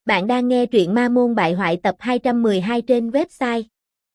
Bạn đang nghe truyện Ma Môn Bại Hoại tập 212 trên website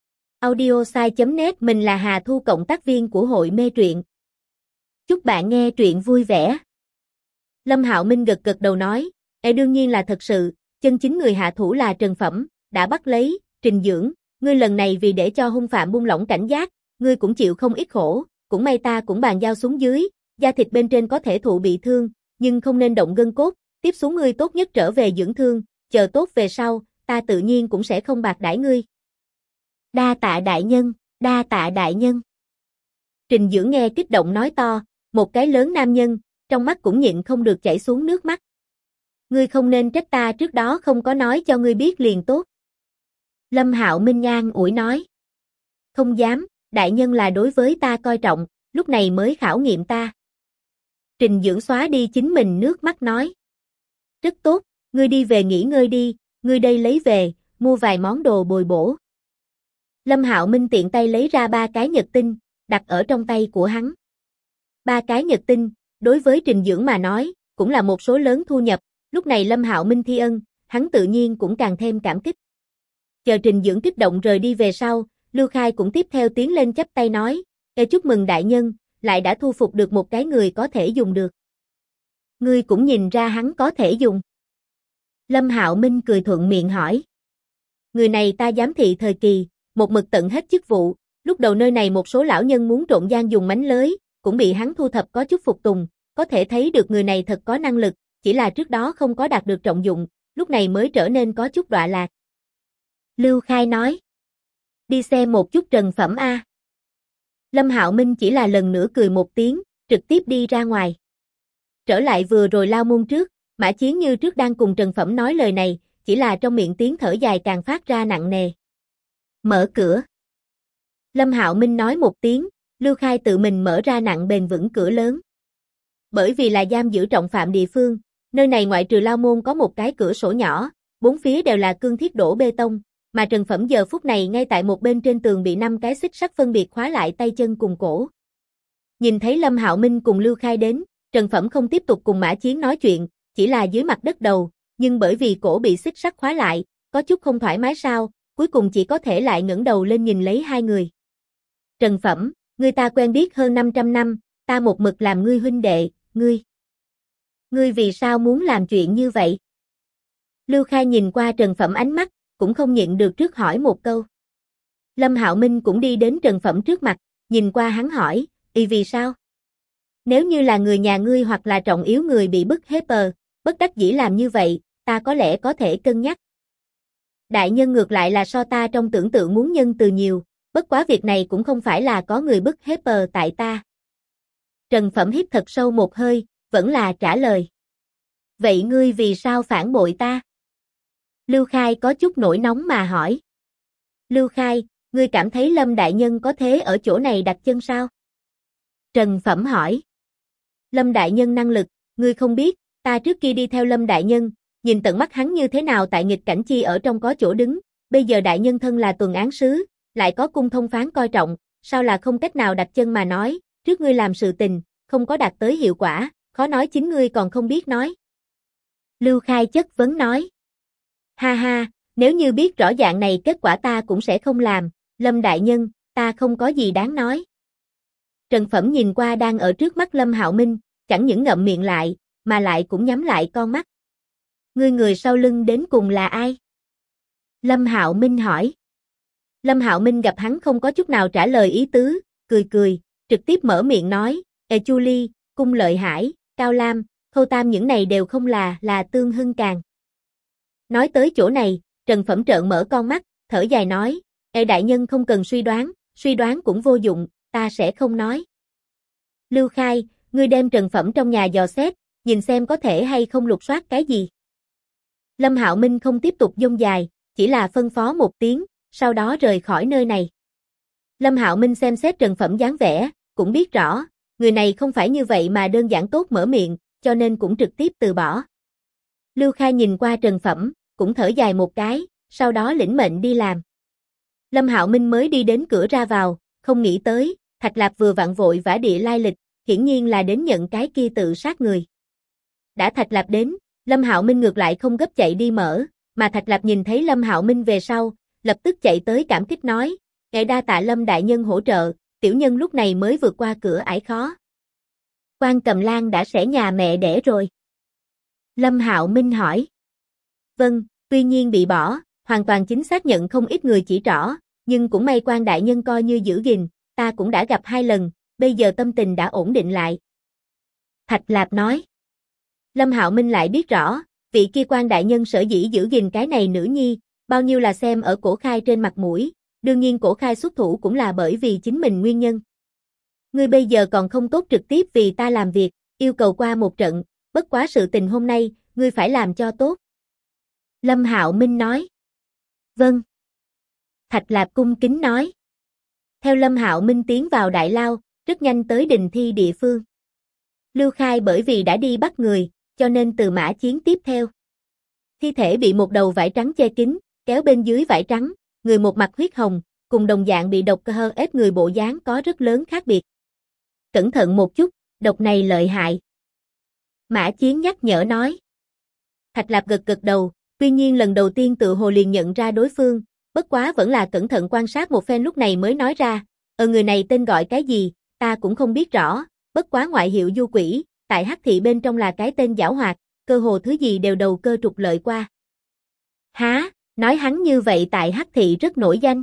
audiosai.net. Mình là Hà Thu, cộng tác viên của hội mê truyện. Chúc bạn nghe truyện vui vẻ. Lâm Hạo Minh gật gật đầu nói, đương nhiên là thật sự, chân chính người hạ thủ là Trần Phẩm, đã bắt lấy, Trình Dưỡng, ngươi lần này vì để cho hung phạm buông lỏng cảnh giác, ngươi cũng chịu không ít khổ, cũng may ta cũng bàn giao xuống dưới, da thịt bên trên có thể thụ bị thương, nhưng không nên động gân cốt, tiếp xuống ngươi tốt nhất trở về dưỡng thương. Chờ tốt về sau, ta tự nhiên cũng sẽ không bạc đãi ngươi. Đa tạ đại nhân, đa tạ đại nhân. Trình Dưỡng nghe kích động nói to, một cái lớn nam nhân, trong mắt cũng nhịn không được chảy xuống nước mắt. Ngươi không nên trách ta trước đó không có nói cho ngươi biết liền tốt. Lâm Hạo Minh an ủi nói. Không dám, đại nhân là đối với ta coi trọng, lúc này mới khảo nghiệm ta. Trình Dưỡng xóa đi chính mình nước mắt nói. Rất tốt. Ngươi đi về nghỉ ngơi đi, ngươi đây lấy về, mua vài món đồ bồi bổ. Lâm Hạo Minh tiện tay lấy ra 3 cái nhật tinh, đặt ở trong tay của hắn. 3 cái nhật tinh, đối với Trình Dưỡng mà nói, cũng là một số lớn thu nhập, lúc này Lâm Hạo Minh thi ân, hắn tự nhiên cũng càng thêm cảm kích. Chờ Trình Dưỡng kích động rời đi về sau, Lưu Khai cũng tiếp theo tiến lên chắp tay nói, chúc mừng đại nhân, lại đã thu phục được một cái người có thể dùng được. Ngươi cũng nhìn ra hắn có thể dùng. Lâm Hạo Minh cười thuận miệng hỏi. Người này ta giám thị thời kỳ, một mực tận hết chức vụ, lúc đầu nơi này một số lão nhân muốn trộn gian dùng mánh lới, cũng bị hắn thu thập có chút phục tùng, có thể thấy được người này thật có năng lực, chỉ là trước đó không có đạt được trọng dụng, lúc này mới trở nên có chút đọa lạc. Lưu Khai nói. Đi xem một chút Trần Phẩm a. Lâm Hạo Minh chỉ là lần nữa cười một tiếng, trực tiếp đi ra ngoài. Trở lại vừa rồi lao môn trước. Mã Chiến như trước đang cùng Trần Phẩm nói lời này, chỉ là trong miệng tiếng thở dài càng phát ra nặng nề. Mở cửa. Lâm Hạo Minh nói một tiếng, Lưu Khai tự mình mở ra nặng bền vững cửa lớn. Bởi vì là giam giữ trọng phạm địa phương, nơi này ngoại trừ lao môn có một cái cửa sổ nhỏ, bốn phía đều là cương thiết đổ bê tông, mà Trần Phẩm giờ phút này ngay tại một bên trên tường bị 5 cái xích sắt phân biệt khóa lại tay chân cùng cổ. Nhìn thấy Lâm Hạo Minh cùng Lưu Khai đến, Trần Phẩm không tiếp tục cùng Mã Chiến nói chuyện, chỉ là dưới mặt đất đầu, nhưng bởi vì cổ bị xích sắt khóa lại, có chút không thoải mái sao, cuối cùng chỉ có thể lại ngẩng đầu lên nhìn lấy hai người. Trần Phẩm, ngươi ta quen biết hơn 500 năm, ta một mực làm ngươi huynh đệ, ngươi vì sao muốn làm chuyện như vậy? Lưu Khai nhìn qua Trần Phẩm ánh mắt, cũng không nhịn được trước hỏi một câu. Lâm Hạo Minh cũng đi đến Trần Phẩm trước mặt, nhìn qua hắn hỏi, vì sao? Nếu như là người nhà ngươi hoặc là trọng yếu người bị bức hết bờ, bất đắc dĩ làm như vậy, ta có lẽ có thể cân nhắc. Đại nhân ngược lại là so ta trong tưởng tượng muốn nhân từ nhiều, bất quá việc này cũng không phải là có người bức hết bờ tại ta. Trần Phẩm hít thật sâu một hơi, vẫn là trả lời. Vậy ngươi vì sao phản bội ta? Lưu Khai có chút nổi nóng mà hỏi. Lưu Khai, ngươi cảm thấy Lâm đại nhân có thế ở chỗ này đặt chân sao? Trần Phẩm hỏi. Lâm đại nhân năng lực, ngươi không biết, ta trước kia đi theo Lâm đại nhân, nhìn tận mắt hắn như thế nào tại nghịch cảnh chi ở trong có chỗ đứng, bây giờ đại nhân thân là tuần án sứ, lại có cung thông phán coi trọng, sao là không cách nào đặt chân mà nói, trước ngươi làm sự tình, không có đạt tới hiệu quả, khó nói chính ngươi còn không biết nói. Lưu Khai chất vấn nói. Ha ha, nếu như biết rõ dạng này kết quả ta cũng sẽ không làm, Lâm đại nhân, ta không có gì đáng nói. Trần Phẩm nhìn qua đang ở trước mắt Lâm Hạo Minh, chẳng những ngậm miệng lại, mà lại cũng nhắm lại con mắt. Ngươi người sau lưng đến cùng là ai? Lâm Hạo Minh hỏi. Lâm Hạo Minh gặp hắn không có chút nào trả lời ý tứ, cười, trực tiếp mở miệng nói, Chu Ly, Cung Lợi Hải, Cao Lam, Khâu Tam những này đều không là Tương Hưng Càng. Nói tới chỗ này, Trần Phẩm trợn mở con mắt, thở dài nói, đại nhân không cần suy đoán cũng vô dụng, ta sẽ không nói. Lưu Khai, ngươi đem Trần Phẩm trong nhà dò xét, nhìn xem có thể hay không lục soát cái gì. Lâm Hạo Minh không tiếp tục dông dài, chỉ là phân phó một tiếng, sau đó rời khỏi nơi này. Lâm Hạo Minh xem xét Trần Phẩm dáng vẻ, cũng biết rõ, người này không phải như vậy mà đơn giản tốt mở miệng, cho nên cũng trực tiếp từ bỏ. Lưu Khai nhìn qua Trần Phẩm, cũng thở dài một cái, sau đó lĩnh mệnh đi làm. Lâm Hạo Minh mới đi đến cửa ra vào, không nghĩ tới, Thạch Lạp vừa vặn vội vã địa lai lịch, hiển nhiên là đến nhận cái kia tự sát người. Đã Thạch Lạp đến, Lâm Hạo Minh ngược lại không gấp chạy đi mở, mà Thạch Lạp nhìn thấy Lâm Hạo Minh về sau, lập tức chạy tới cảm kích nói, ngài đa tạ Lâm đại nhân hỗ trợ, tiểu nhân lúc này mới vượt qua cửa ải khó. Quan Cầm Lang đã xẻ nhà mẹ đẻ rồi. Lâm Hạo Minh hỏi. Vâng, tuy nhiên bị bỏ, hoàn toàn chính xác nhận không ít người chỉ trỏ, nhưng cũng may Quan đại nhân coi như giữ gìn, ta cũng đã gặp 2 lần, bây giờ tâm tình đã ổn định lại. Thạch Lạp nói. Lâm Hạo Minh lại biết rõ, vị kia Quan đại nhân sở dĩ giữ gìn cái này nữ nhi, bao nhiêu là xem ở Cổ Khai trên mặt mũi, đương nhiên Cổ Khai xuất thủ cũng là bởi vì chính mình nguyên nhân. Ngươi bây giờ còn không tốt trực tiếp vì ta làm việc, yêu cầu qua một trận, bất quá sự tình hôm nay, ngươi phải làm cho tốt. Lâm Hạo Minh nói. Vâng. Thạch Lạp cung kính nói. Theo Lâm Hạo Minh tiến vào đại lao, rất nhanh tới đình thi địa phương. Lưu Khai bởi vì đã đi bắt người, cho nên từ mã chiến tiếp theo. Thi thể bị một đầu vải trắng che kín, kéo bên dưới vải trắng, người một mặt huyết hồng, cùng đồng dạng bị độc cơ hơ ép người bộ dáng có rất lớn khác biệt. Cẩn thận một chút, độc này lợi hại. Mã Chiến nhắc nhở nói. Thạch Lạp gật gật đầu, tuy nhiên lần đầu tiên tự hồ liền nhận ra đối phương, bất quá vẫn là cẩn thận quan sát một phen lúc này mới nói ra, người này tên gọi cái gì, ta cũng không biết rõ, bất quá ngoại hiệu du quỷ, tại Hắc thị bên trong là cái tên giảo hoạt, cơ hồ thứ gì đều đầu cơ trục lợi qua. Há, nói hắn như vậy tại Hắc thị rất nổi danh.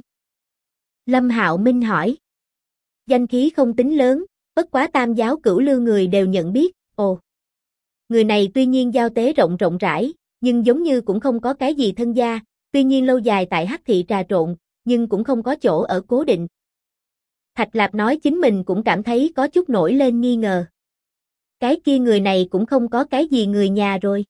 Lâm Hạo Minh hỏi. Danh khí không tính lớn, bất quá Tam giáo Cửu Lưu người đều nhận biết, ồ. Người này tuy nhiên giao tế rộng rãi, nhưng giống như cũng không có cái gì thân gia, tuy nhiên lâu dài tại Hắc thị trà trộn, nhưng cũng không có chỗ ở cố định. Thạch Lạp nói chính mình cũng cảm thấy có chút nổi lên nghi ngờ. Cái kia người này cũng không có cái gì người nhà rồi.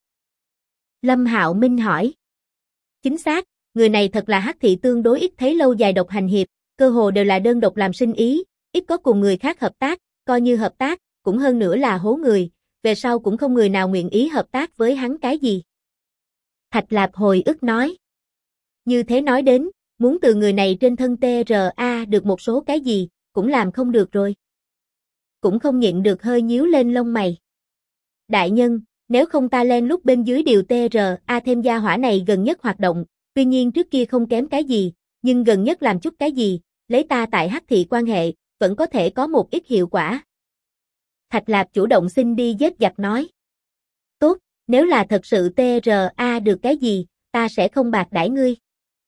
Lâm Hạo Minh hỏi. Chính xác, người này thật là Hắc thị tương đối ít thấy lâu dài độc hành hiệp, cơ hồ đều là đơn độc làm sinh ý, ít có cùng người khác hợp tác, coi như hợp tác, cũng hơn nữa là hố người, về sau cũng không người nào nguyện ý hợp tác với hắn cái gì. Thạch Lạp hồi ức nói. Như thế nói đến, muốn từ người này trên thân TRA được một số cái gì, cũng làm không được rồi. Cũng không nhịn được hơi nhíu lên lông mày. Đại nhân, nếu không ta len lúc bên dưới điều TRA thêm gia hỏa này gần nhất hoạt động, tuy nhiên trước kia không kém cái gì, nhưng gần nhất làm chút cái gì, lấy ta tại Hắc thị quan hệ, vẫn có thể có một ít hiệu quả. Thạch Lạp chủ động xin đi giết giặc nói. Tốt, nếu là thật sự TRA được cái gì, ta sẽ không bạc đãi ngươi.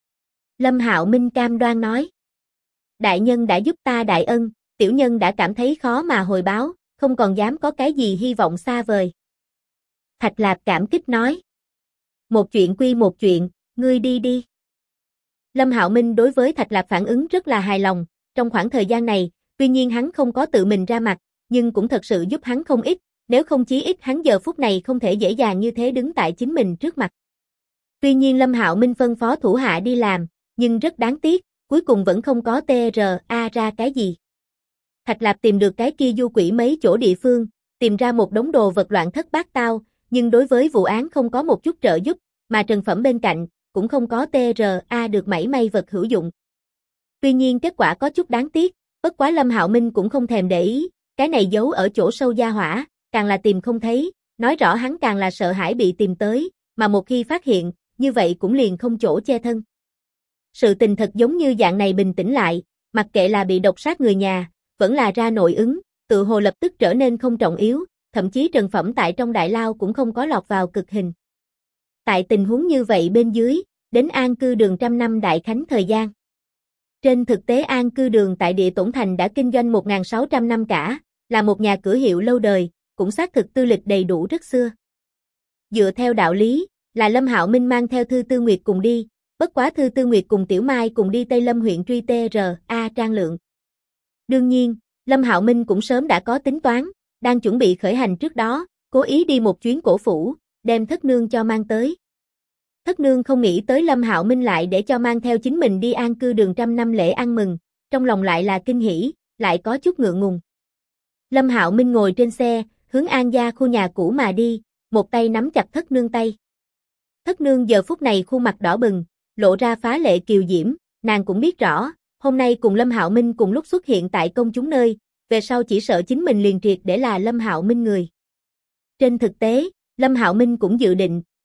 Lâm Hạo Minh cam đoan nói. Đại nhân đã giúp ta đại ân, tiểu nhân đã cảm thấy khó mà hồi báo, không còn dám có cái gì hy vọng xa vời. Thạch Lạp cảm kích nói. Một chuyện quy một chuyện, ngươi đi đi. Lâm Hạo Minh đối với Thạch Lạp phản ứng rất là hài lòng, trong khoảng thời gian này, tuy nhiên hắn không có tự mình ra mặt, nhưng cũng thật sự giúp hắn không ít, nếu không chí ít hắn giờ phút này không thể dễ dàng như thế đứng tại chính mình trước mặt. Tuy nhiên Lâm Hạo Minh phân phó thủ hạ đi làm, nhưng rất đáng tiếc, cuối cùng vẫn không có TRA ra cái gì. Thạch Lạp tìm được cái kia du quỷ mấy chỗ địa phương, tìm ra một đống đồ vật loạn thất bát tao, nhưng đối với vụ án không có một chút trợ giúp, mà Trần Phẩm bên cạnh, cũng không có TRA được mảy may vật hữu dụng. Tuy nhiên kết quả có chút đáng tiếc, bất quá Lâm Hạo Minh cũng không thèm để ý, cái này giấu ở chỗ sâu gia hỏa, càng là tìm không thấy, nói rõ hắn càng là sợ hãi bị tìm tới, mà một khi phát hiện, như vậy cũng liền không chỗ che thân. Sự tình thật giống như dạng này bình tĩnh lại, mặc kệ là bị độc sát người nhà, vẫn là ra nội ứng, tự hồ lập tức trở nên không trọng yếu, thậm chí Trần Phẩm tại trong đại lao cũng không có lọt vào cực hình. Tại tình huống như vậy bên dưới, đến An Cư Đường 100 năm đại khánh thời gian. Trên thực tế An Cư Đường tại Địa Tổn Thành đã kinh doanh 1600 năm cả, là một nhà cửa hiệu lâu đời, cũng xác thực tư lịch đầy đủ rất xưa. Dựa theo đạo lý, là Lâm Hạo Minh mang theo Thư Tư Nguyệt cùng đi, bất quá Thư Tư Nguyệt cùng Tiểu Mai cùng đi Tây Lâm huyện truy TRA Trang Lượng. Đương nhiên, Lâm Hạo Minh cũng sớm đã có tính toán, đang chuẩn bị khởi hành trước đó, cố ý đi một chuyến cổ phủ, đem Thất Nương cho mang tới. Thất Nương không nghĩ tới Lâm Hạo Minh lại để cho mang theo chính mình đi An Cư Đường 100 năm lễ ăn mừng, trong lòng lại là kinh hỉ, lại có chút ngượng ngùng. Lâm Hạo Minh ngồi trên xe, hướng An gia khu nhà cũ mà đi, một tay nắm chặt Thất Nương tay. Thất Nương giờ phút này khuôn mặt đỏ bừng, lộ ra phá lệ kiều diễm, nàng cũng biết rõ, hôm nay cùng Lâm Hạo Minh cùng lúc xuất hiện tại công chúng nơi, về sau chỉ sợ chính mình liền triệt để là Lâm Hạo Minh người. Trên thực tế, Lâm Hạo Minh cũng dự định,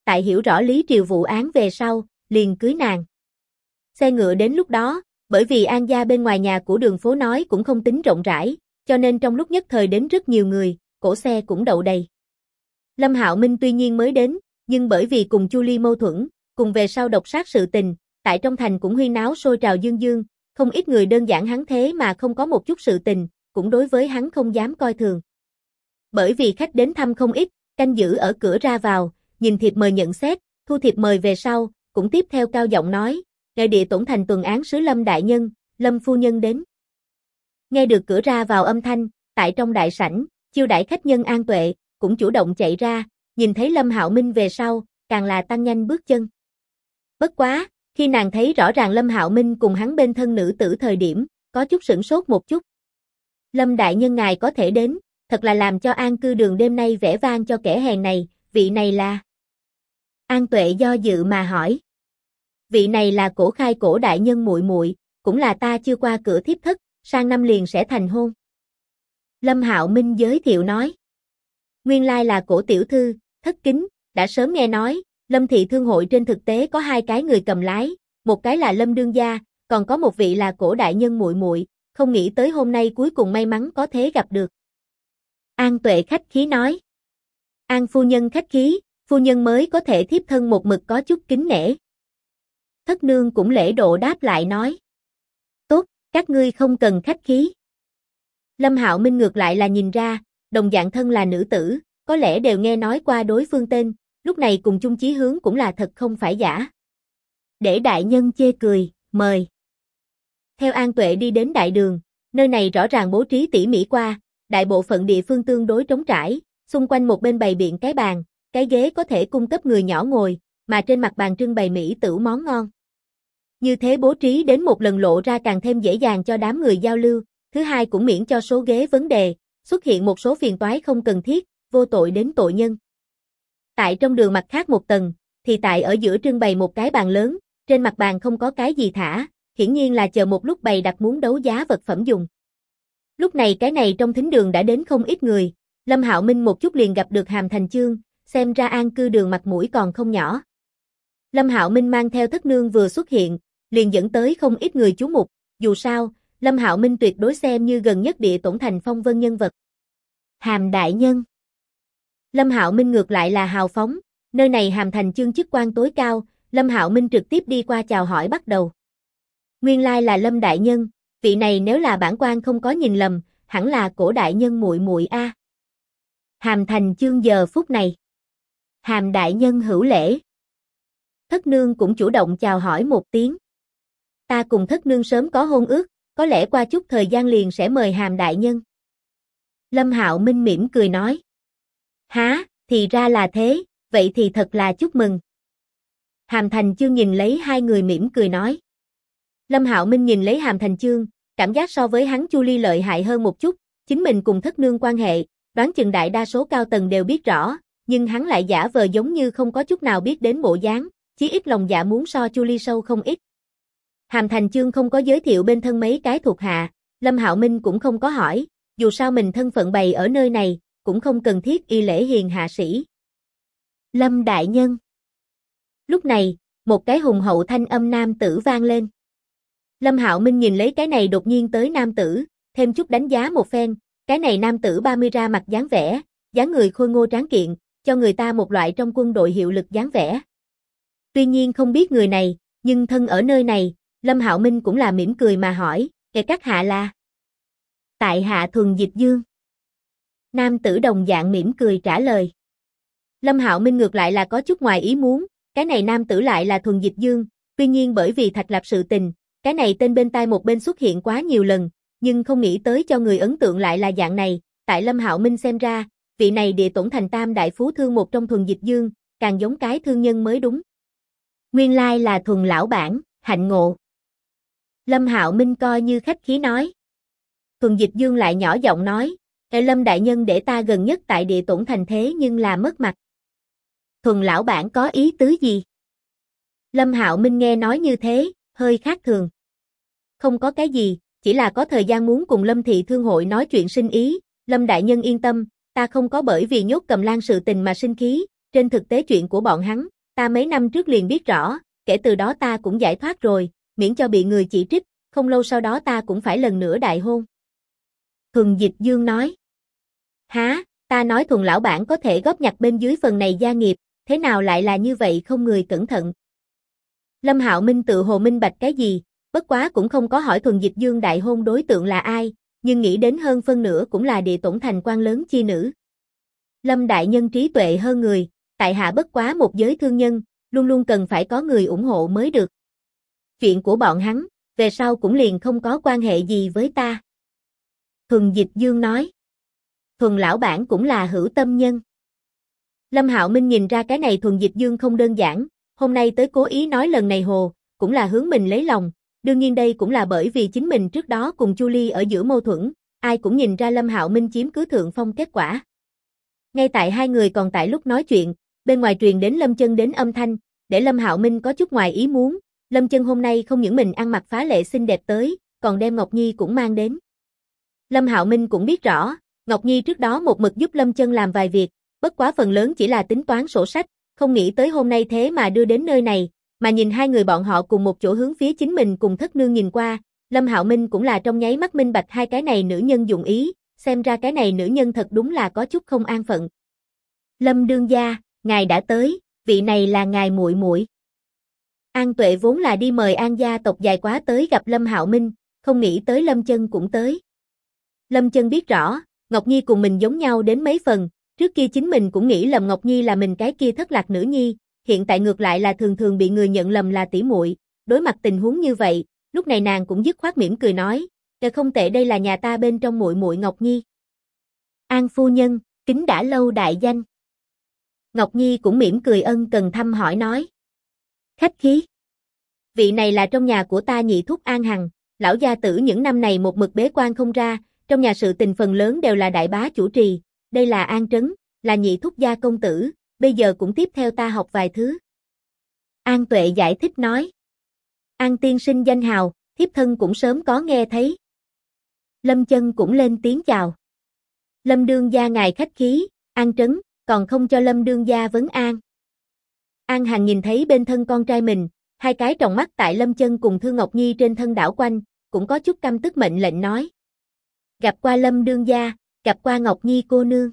tại hiểu rõ Lý Triều vụ án về sau, liền cưới nàng. Xe ngựa đến lúc đó, bởi vì An gia bên ngoài nhà của đường phố nói cũng không tính rộng rãi, cho nên trong lúc nhất thời đến rất nhiều người, cổ xe cũng đậu đầy. Lâm Hạo Minh tuy nhiên mới đến, nhưng bởi vì cùng Chu Ly mâu thuẫn, cùng về sau độc sát sự tình, tại trong thành cũng huyên náo sôi trào dương dương, không ít người đơn giản hắn thế mà không có một chút sự tình, cũng đối với hắn không dám coi thường. Bởi vì khách đến thăm không ít, canh giữ ở cửa ra vào, nhìn thiệp mời nhận xét, thu thiệp mời về sau, cũng tiếp theo cao giọng nói, ngài địa tổn thành tuần án sứ Lâm đại nhân, Lâm phu nhân đến. Nghe được cửa ra vào âm thanh, tại trong đại sảnh, chiêu đãi khách nhân An Tuệ, cũng chủ động chạy ra, nhìn thấy Lâm Hạo Minh về sau, càng là tăng nhanh bước chân. Bất quá, khi nàng thấy rõ ràng Lâm Hạo Minh cùng hắn bên thân nữ tử thời điểm, có chút sửng sốt một chút. Lâm đại nhân ngài có thể đến, thật là làm cho An cư đường đêm nay vẻ vang cho kẻ hèn này, vị này là... An Tuệ do dự mà hỏi. Vị này là Cổ Khai Cổ đại nhân muội muội, cũng là ta chưa qua cửa thiếp thất, sang năm liền sẽ thành hôn. Lâm Hạo Minh giới thiệu nói. Nguyên lai là Cổ tiểu thư, thất kính, đã sớm nghe nói, Lâm thị thương hội trên thực tế có hai cái người cầm lái, một cái là Lâm đương gia, còn có một vị là Cổ đại nhân muội muội, không nghĩ tới hôm nay cuối cùng may mắn có thế gặp được. An Tuệ khách khí nói. An phu nhân khách khí, phu nhân mới có thể thiếp thân một mực có chút kính nể. Thất nương cũng lễ độ đáp lại nói. Tốt, các ngươi không cần khách khí. Lâm Hạo Minh ngược lại là nhìn ra, đồng dạng thân là nữ tử, có lẽ đều nghe nói qua đối phương tên, lúc này cùng chung chí hướng cũng là thật không phải giả. Để đại nhân chê cười, mời. Theo An Tuệ đi đến đại đường, nơi này rõ ràng bố trí tỉ mỉ qua, đại bộ phận địa phương tương đối trống trải, xung quanh một bên bày biện cái bàn, cái ghế có thể cung cấp người nhỏ ngồi, mà trên mặt bàn trưng bày mỹ tửu món ngon. Như thế bố trí đến một lần lộ ra càng thêm dễ dàng cho đám người giao lưu, thứ hai cũng miễn cho số ghế vấn đề, xuất hiện một số phiền toái không cần thiết, vô tội đến tội nhân. Tại trong đường mặt khác một tầng, thì tại ở giữa trưng bày một cái bàn lớn, trên mặt bàn không có cái gì thả, hiển nhiên là chờ một lúc bày đặt muốn đấu giá vật phẩm dùng. Lúc này cái này trong thính đường đã đến không ít người, Lâm Hạo Minh một chút liền gặp được Hàm Thành Chương, xem ra An cư đường mặt mũi còn không nhỏ. Lâm Hạo Minh mang theo thất nương vừa xuất hiện, liền dẫn tới không ít người chú mục, dù sao, Lâm Hạo Minh tuyệt đối xem như gần nhất địa tổn thành phong vân nhân vật. Hàm đại nhân. Lâm Hạo Minh ngược lại là hào phóng, nơi này Hàm Thành Chương chức quan tối cao, Lâm Hạo Minh trực tiếp đi qua chào hỏi bắt đầu. Nguyên lai là Lâm đại nhân, vị này nếu là bản quan không có nhìn lầm, hẳn là Cổ đại nhân muội muội a. Hàm Thành Chương giờ phút này. Hàm đại nhân hữu lễ. Thất nương cũng chủ động chào hỏi một tiếng. Ta cùng thất nương sớm có hôn ước, có lẽ qua chút thời gian liền sẽ mời Hàm đại nhân. Lâm Hạo Minh mỉm cười nói. Há, thì ra là thế, vậy thì thật là chúc mừng. Hàm Thành Chương nhìn lấy hai người mỉm cười nói. Lâm Hạo Minh nhìn lấy Hàm Thành Chương, cảm giác so với hắn Chu Ly lợi hại hơn một chút, chính mình cùng thất nương quan hệ, đoán chừng đại đa số cao tầng đều biết rõ, nhưng hắn lại giả vờ giống như không có chút nào biết đến bộ dáng, chí ít lòng dạ muốn so Chu Ly sâu không ít. Hàm Thành Chương không có giới thiệu bên thân mấy cái thuộc hạ, Lâm Hạo Minh cũng không có hỏi, dù sao mình thân phận bày ở nơi này, cũng không cần thiết y lễ hiền hạ sĩ. Lâm đại nhân. Lúc này, một cái hùng hậu thanh âm nam tử vang lên. Lâm Hạo Minh nhìn lấy cái này đột nhiên tới nam tử, thêm chút đánh giá một phen, cái này nam tử 30 ra mặt dáng vẻ, dáng người khôi ngô tráng kiện, cho người ta một loại trong quân đội hiệu lực dáng vẻ. Tuy nhiên không biết người này, nhưng thân ở nơi này, Lâm Hạo Minh cũng là mỉm cười mà hỏi, kẻ các hạ là? Tại hạ Thuần Dịch Dương. Nam tử đồng dạng mỉm cười trả lời. Lâm Hạo Minh ngược lại là có chút ngoài ý muốn, cái này nam tử lại là Thuần Dịch Dương, tuy nhiên bởi vì Thạch Lạp sự tình, cái này tên bên tai một bên xuất hiện quá nhiều lần, nhưng không nghĩ tới cho người ấn tượng lại là dạng này, tại Lâm Hạo Minh xem ra, vị này địa tổn thành tam đại phú thương một trong Thuần Dịch Dương, càng giống cái thương nhân mới đúng. Nguyên lai là Thuần lão bản, hạnh ngộ. Lâm Hạo Minh coi như khách khí nói. Thuần Dịch Dương lại nhỏ giọng nói, Lâm đại nhân để ta gần nhất tại địa tổn thành thế nhưng là mất mặt. Thuần lão bản có ý tứ gì? Lâm Hạo Minh nghe nói như thế, hơi khác thường. Không có cái gì, chỉ là có thời gian muốn cùng Lâm thị thương hội nói chuyện sinh ý, Lâm đại nhân yên tâm, ta không có bởi vì nhốt Cầm Lang sự tình mà sinh khí, trên thực tế chuyện của bọn hắn, ta mấy năm trước liền biết rõ, kể từ đó ta cũng giải thoát rồi, miễn cho bị người chỉ trích, không lâu sau đó ta cũng phải lần nữa đại hôn. Thuần Dịch Dương nói. Há, ta nói Thuần lão bản có thể góp nhặt bên dưới phần này gia nghiệp, thế nào lại là như vậy không người cẩn thận. Lâm Hạo Minh tự hồ minh bạch cái gì, bất quá cũng không có hỏi Thuần Dịch Dương đại hôn đối tượng là ai, nhưng nghĩ đến hơn phân nửa cũng là địa tổn thành quan lớn chi nữ. Lâm đại nhân trí tuệ hơn người, tại hạ bất quá một giới thương nhân, luôn luôn cần phải có người ủng hộ mới được. Chuyện của bọn hắn, về sau cũng liền không có quan hệ gì với ta. Thuần Dịch Dương nói. Thuần lão bản cũng là hữu tâm nhân. Lâm Hạo Minh nhìn ra cái này Thuần Dịch Dương không đơn giản, hôm nay tới cố ý nói lần này hồ, cũng là hướng mình lấy lòng, đương nhiên đây cũng là bởi vì chính mình trước đó cùng Chu Ly ở giữa mâu thuẫn, ai cũng nhìn ra Lâm Hạo Minh chiếm cứ thượng phong kết quả. Ngay tại hai người còn tại lúc nói chuyện, bên ngoài truyền đến Lâm Chân đến âm thanh, để Lâm Hạo Minh có chút ngoài ý muốn, Lâm Chân hôm nay không những mình ăn mặc phá lệ xinh đẹp tới, còn đem Ngọc Nhi cũng mang đến. Lâm Hạo Minh cũng biết rõ, Ngọc Nhi trước đó một mực giúp Lâm Chân làm vài việc, bất quá phần lớn chỉ là tính toán sổ sách, không nghĩ tới hôm nay thế mà đưa đến nơi này, mà nhìn hai người bọn họ cùng một chỗ hướng phía chính mình cùng thất nương nhìn qua, Lâm Hạo Minh cũng là trong nháy mắt minh bạch hai cái này nữ nhân dụng ý, xem ra cái này nữ nhân thật đúng là có chút không an phận. Lâm đương gia, ngài đã tới, vị này là ngài muội muội. An Tuệ vốn là đi mời An gia tộc dài quá tới gặp Lâm Hạo Minh, không nghĩ tới Lâm Chân cũng tới. Lâm Chân biết rõ, Ngọc Nhi cùng mình giống nhau đến mấy phần, trước kia chính mình cũng nghĩ lầm Ngọc Nhi là mình cái kia thất lạc nữ nhi, hiện tại ngược lại là thường thường bị người nhận lầm là tỷ muội, đối mặt tình huống như vậy, lúc này nàng cũng dứt khoát mỉm cười nói, không tệ, đây là nhà ta bên trong muội muội Ngọc Nhi. An phu nhân, kính đã lâu đại danh. Ngọc Nhi cũng mỉm cười ân cần thăm hỏi nói. Khách khí. Vị này là trong nhà của ta nhị thúc An Hằng, lão gia tử những năm này một mực bế quan không ra, trong nhà sự tình phần lớn đều là đại bá chủ trì, đây là An Trấn, là nhị thúc gia công tử, bây giờ cũng tiếp theo ta học vài thứ. An Tuệ giải thích nói. An tiên sinh danh hào, thiếp thân cũng sớm có nghe thấy. Lâm Chân cũng lên tiếng chào. Lâm đương gia ngài khách khí, An Trấn, còn không cho Lâm đương gia vấn an. An Hằng nhìn thấy bên thân con trai mình, hai cái tròng mắt tại Lâm Chân cùng Thư Ngọc Nhi trên thân đảo quanh, cũng có chút căm tức mệnh lệnh nói. Gặp qua Lâm đương gia, gặp qua Ngọc Nhi cô nương.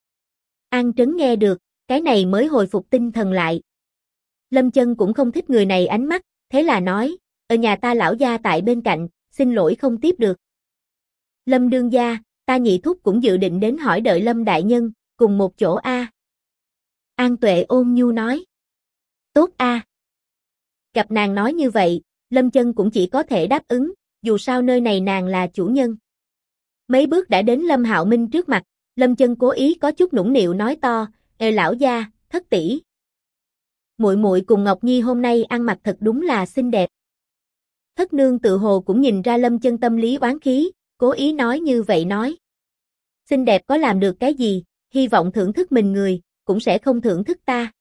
An Trấn nghe được, cái này mới hồi phục tinh thần lại. Lâm Chân cũng không thích người này ánh mắt, thế là nói, ở nhà ta lão gia tại bên cạnh, xin lỗi không tiếp được. Lâm đương gia, ta nhị thúc cũng dự định đến hỏi đợi Lâm đại nhân, cùng một chỗ a. An Tuệ ôn nhu nói. Tốt a. Gặp nàng nói như vậy, Lâm Chân cũng chỉ có thể đáp ứng, dù sao nơi này nàng là chủ nhân. Mấy bước đã đến Lâm Hạo Minh trước mặt, Lâm Chân cố ý có chút nũng nịu nói to, lão gia, thất tỷ. Muội muội cùng Ngọc Nhi hôm nay ăn mặc thật đúng là xinh đẹp. Thất nương tự hồ cũng nhìn ra Lâm Chân tâm lý oán khí, cố ý nói như vậy nói. Xinh đẹp có làm được cái gì, hy vọng thưởng thức mình người, cũng sẽ không thưởng thức ta.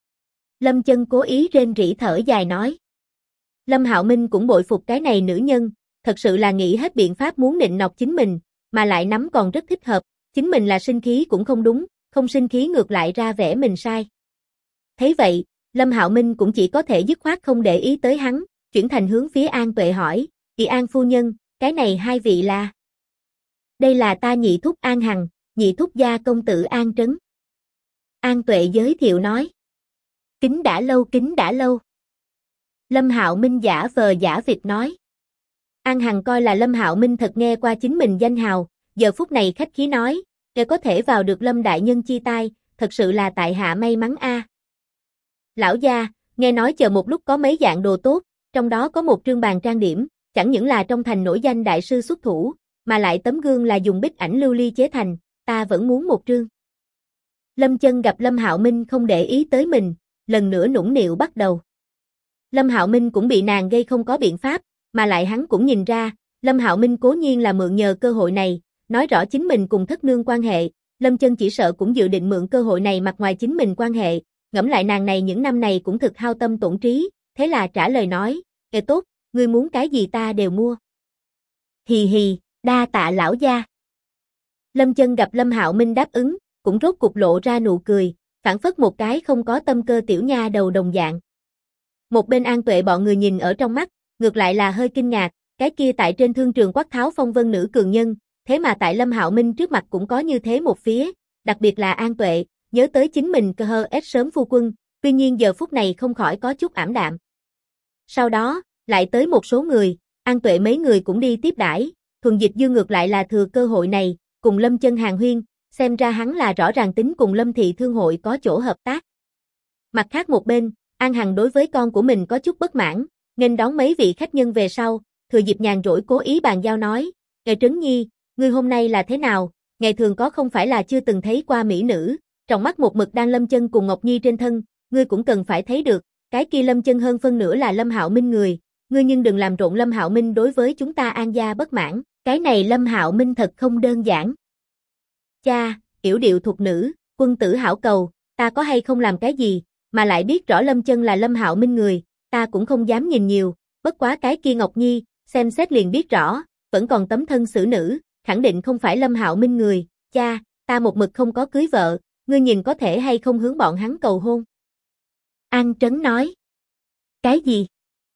Lâm Chân cố ý rên rỉ thở dài nói. Lâm Hạo Minh cũng bội phục cái này nữ nhân, thật sự là nghĩ hết biện pháp muốn nịnh nọt chính mình, mà lại nắm còn rất thích hợp, chính mình là sinh khí cũng không đúng, không sinh khí ngược lại ra vẻ mình sai. Thấy vậy, Lâm Hạo Minh cũng chỉ có thể dứt khoát không để ý tới hắn, chuyển thành hướng phía An Tuệ hỏi, Kỳ An phu nhân, cái này hai vị là? Đây là ta nhị thúc An Hằng, nhị thúc gia công tử An Trấn. An Tuệ giới thiệu nói. Kính đã lâu, kính đã lâu. Lâm Hạo Minh giả vờ giả vịt nói. An Hằng coi là Lâm Hạo Minh thật nghe qua chính mình danh hào, giờ phút này khách khí nói, để có thể vào được Lâm đại nhân chi tai, thật sự là tại hạ may mắn a. Lão gia, nghe nói chờ một lúc có mấy dạng đồ tốt, trong đó có một trương bàn trang điểm, chẳng những là trong thành nổi danh đại sư xuất thủ, mà lại tấm gương là dùng bích ảnh lưu ly chế thành, ta vẫn muốn một trương. Lâm Chân gặp Lâm Hạo Minh không để ý tới mình, lần nữa nũng nịu bắt đầu. Lâm Hạo Minh cũng bị nàng gây không có biện pháp, mà lại hắn cũng nhìn ra, Lâm Hạo Minh cố nhiên là mượn nhờ cơ hội này, nói rõ chính mình cùng thất nương quan hệ, Lâm Chân chỉ sợ cũng dự định mượn cơ hội này mặt ngoài chính mình quan hệ, ngẫm lại nàng này những năm này cũng thực hao tâm tổn trí, thế là trả lời nói, tốt, ngươi muốn cái gì ta đều mua. Hì hì, đa tạ lão gia. Lâm Chân gặp Lâm Hạo Minh đáp ứng, cũng rốt cục lộ ra nụ cười, phản phất một cái không có tâm cơ tiểu nha đầu đồng dạng. Một bên An Tuệ bọn người nhìn ở trong mắt, ngược lại là hơi kinh ngạc, cái kia tại trên thương trường quát tháo phong vân nữ cường nhân, thế mà tại Lâm Hạo Minh trước mặt cũng có như thế một phía, đặc biệt là An Tuệ, nhớ tới chính mình cơ hơ ép sớm phu quân, tuy nhiên giờ phút này không khỏi có chút ảm đạm. Sau đó, lại tới một số người, An Tuệ mấy người cũng đi tiếp đãi, Thuần Dịch Dương ngược lại là thừa cơ hội này, cùng Lâm Chân hàn huyên, xem ra hắn là rõ ràng tính cùng Lâm Thị Thương hội có chỗ hợp tác. Mặt khác một bên, An Hằng đối với con của mình có chút bất mãn, nên đón mấy vị khách nhân về sau, thừa dịp nhàn rỗi cố ý bàn giao nói, Ngài Trấn Nhi, ngươi hôm nay là thế nào, ngày thường có không phải là chưa từng thấy qua mỹ nữ, trong mắt một mực đang Lâm Chân cùng Ngọc Nhi trên thân, ngươi cũng cần phải thấy được, cái kia Lâm Chân hơn phân nửa là Lâm Hạo Minh người, ngươi nhưng đừng làm rộn Lâm Hạo Minh đối với chúng ta An gia bất mãn, cái này Lâm Hạo Minh thật không đơn giản. Cha, yểu điệu thục nữ, quân tử hảo cầu, ta có hay không làm cái gì, mà lại biết rõ Lâm Chân là Lâm Hạo Minh người, ta cũng không dám nhìn nhiều, bất quá cái kia Ngọc Nhi, xem xét liền biết rõ, vẫn còn tấm thân xử nữ, khẳng định không phải Lâm Hạo Minh người, cha, ta một mực không có cưới vợ, ngươi nhìn có thể hay không hướng bọn hắn cầu hôn. An Trấn nói. Cái gì?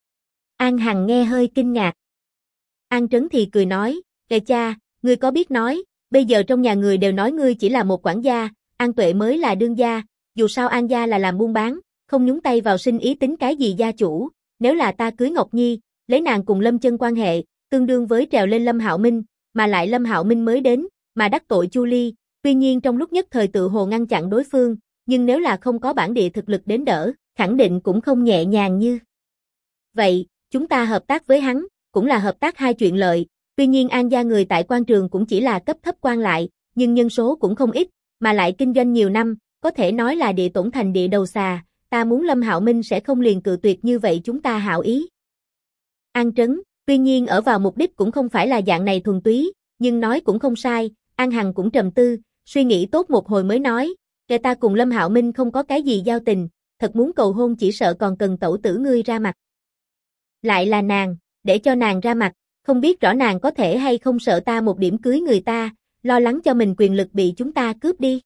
An Hằng nghe hơi kinh ngạc. An Trấn thì cười nói, kìa cha, ngươi có biết nói, bây giờ trong nhà người đều nói ngươi chỉ là một quản gia, An Tuệ mới là đương gia, dù sao An gia là làm buôn bán, không nhúng tay vào sinh ý tính cái gì gia chủ, nếu là ta cưới Ngọc Nhi, lấy nàng cùng Lâm Chân quan hệ, tương đương với trèo lên Lâm Hạo Minh, mà lại Lâm Hạo Minh mới đến, mà đắc tội Chu Ly, tuy nhiên trong lúc nhất thời tự hồ ngăn chặn đối phương, nhưng nếu là không có bản địa thực lực đến đỡ, khẳng định cũng không nhẹ nhàng như. Vậy, chúng ta hợp tác với hắn, cũng là hợp tác hai chuyện lợi, tuy nhiên An gia người tại quan trường cũng chỉ là cấp thấp quan lại, nhưng nhân số cũng không ít, mà lại kinh doanh nhiều năm, có thể nói là địa tổn thành địa đầu xà, ta muốn Lâm Hạo Minh sẽ không liền cự tuyệt như vậy chúng ta hảo ý. An Trấn, tuy nhiên ở vào mục đích cũng không phải là dạng này thuần túy, nhưng nói cũng không sai, An Hằng cũng trầm tư, suy nghĩ tốt một hồi mới nói, kể ta cùng Lâm Hạo Minh không có cái gì giao tình, thật muốn cầu hôn chỉ sợ còn cần tẩu tử ngươi ra mặt. Lại là nàng, để cho nàng ra mặt, không biết rõ nàng có thể hay không sợ ta một điểm cưới người ta, lo lắng cho mình quyền lực bị chúng ta cướp đi.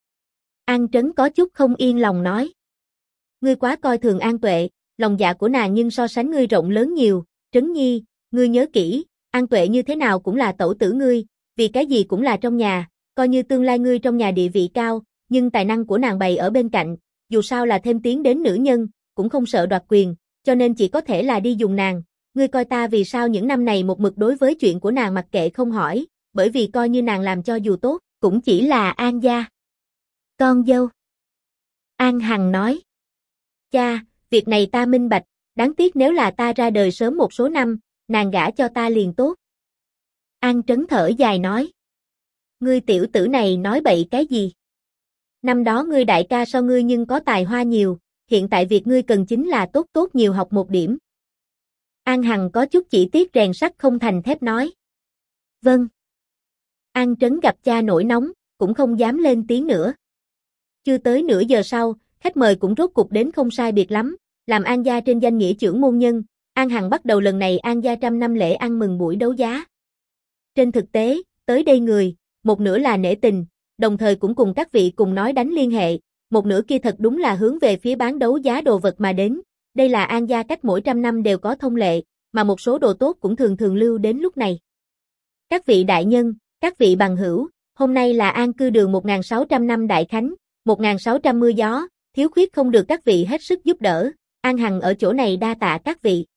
An Trấn có chút không yên lòng nói. Ngươi quá coi thường An Tuệ, lòng dạ của nàng nhưng so sánh ngươi rộng lớn nhiều, Trấn Nhi, ngươi nhớ kỹ, An Tuệ như thế nào cũng là tẩu tử ngươi, vì cái gì cũng là trong nhà, coi như tương lai ngươi trong nhà địa vị cao, nhưng tài năng của nàng bày ở bên cạnh, dù sao là thêm tiến đến nữ nhân, cũng không sợ đoạt quyền, cho nên chỉ có thể là đi dùng nàng, ngươi coi ta vì sao những năm này một mực đối với chuyện của nàng mặc kệ không hỏi, bởi vì coi như nàng làm cho dù tốt, cũng chỉ là An gia. Con dâu. An Hằng nói. Cha, việc này ta minh bạch, đáng tiếc nếu là ta ra đời sớm một số năm, nàng gả cho ta liền tốt. An Trấn thở dài nói. Ngươi tiểu tử này nói bậy cái gì? Năm đó ngươi đại ca so ngươi nhưng có tài hoa nhiều, hiện tại việc ngươi cần chính là tốt tốt nhiều học một điểm. An Hằng có chút chỉ tiếc rèn sắt không thành thép nói. Vâng. An Trấn gặp cha nổi nóng, cũng không dám lên tiếng nữa. Chưa tới nửa giờ sau, khách mời cũng rốt cục đến không sai biệt lắm, làm An gia trên danh nghĩa trưởng môn nhân, An Hằng bắt đầu lần này An gia 100 năm lễ ăn mừng buổi đấu giá. Trên thực tế, tới đây người, một nửa là nể tình, đồng thời cũng cùng các vị cùng nói đánh liên hệ, một nửa kia thật đúng là hướng về phía bán đấu giá đồ vật mà đến. Đây là An gia cách mỗi 100 năm đều có thông lệ, mà một số đồ tốt cũng thường thường lưu đến lúc này. Các vị đại nhân, các vị bằng hữu, hôm nay là An cư đường 1600 năm đại khánh, 1600 mưa gió, thiếu khuyết không được các vị hết sức giúp đỡ, An Hằng ở chỗ này đa tạ các vị.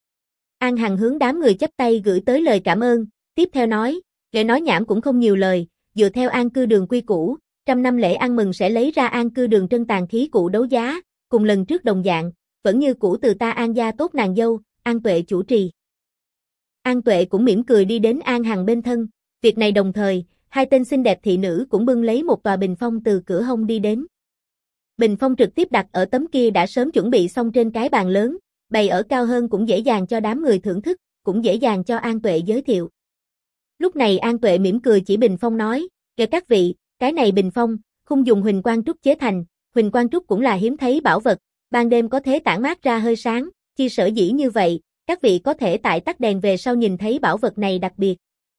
An Hằng hướng đám người chắp tay gửi tới lời cảm ơn, tiếp theo nói, để nói nhảm cũng không nhiều lời, dựa theo An cư đường quy củ, 100 năm lễ ăn mừng sẽ lấy ra An cư đường trân tàn khí cụ đấu giá, cùng lần trước đồng dạng, vẫn như cũ từ ta An gia tốt nàng dâu, An Tuệ chủ trì. An Tuệ cũng mỉm cười đi đến An Hằng bên thân, việc này đồng thời, hai tên xinh đẹp thị nữ cũng bưng lấy một tòa bình phong từ cửa hông đi đến. Bình phong trực tiếp đặt ở tấm kia đã sớm chuẩn bị xong trên cái bàn lớn, bày ở cao hơn cũng dễ dàng cho đám người thưởng thức, cũng dễ dàng cho An Tuệ giới thiệu. Lúc này An Tuệ mỉm cười chỉ bình phong nói, kìa các vị, cái này bình phong, khung dùng huỳnh quang trúc chế thành, huỳnh quang trúc cũng là hiếm thấy bảo vật, ban đêm có thể tản mát ra hơi sáng, chi sở dĩ như vậy, các vị có thể tại tắt đèn về sau nhìn thấy bảo vật này đặc biệt.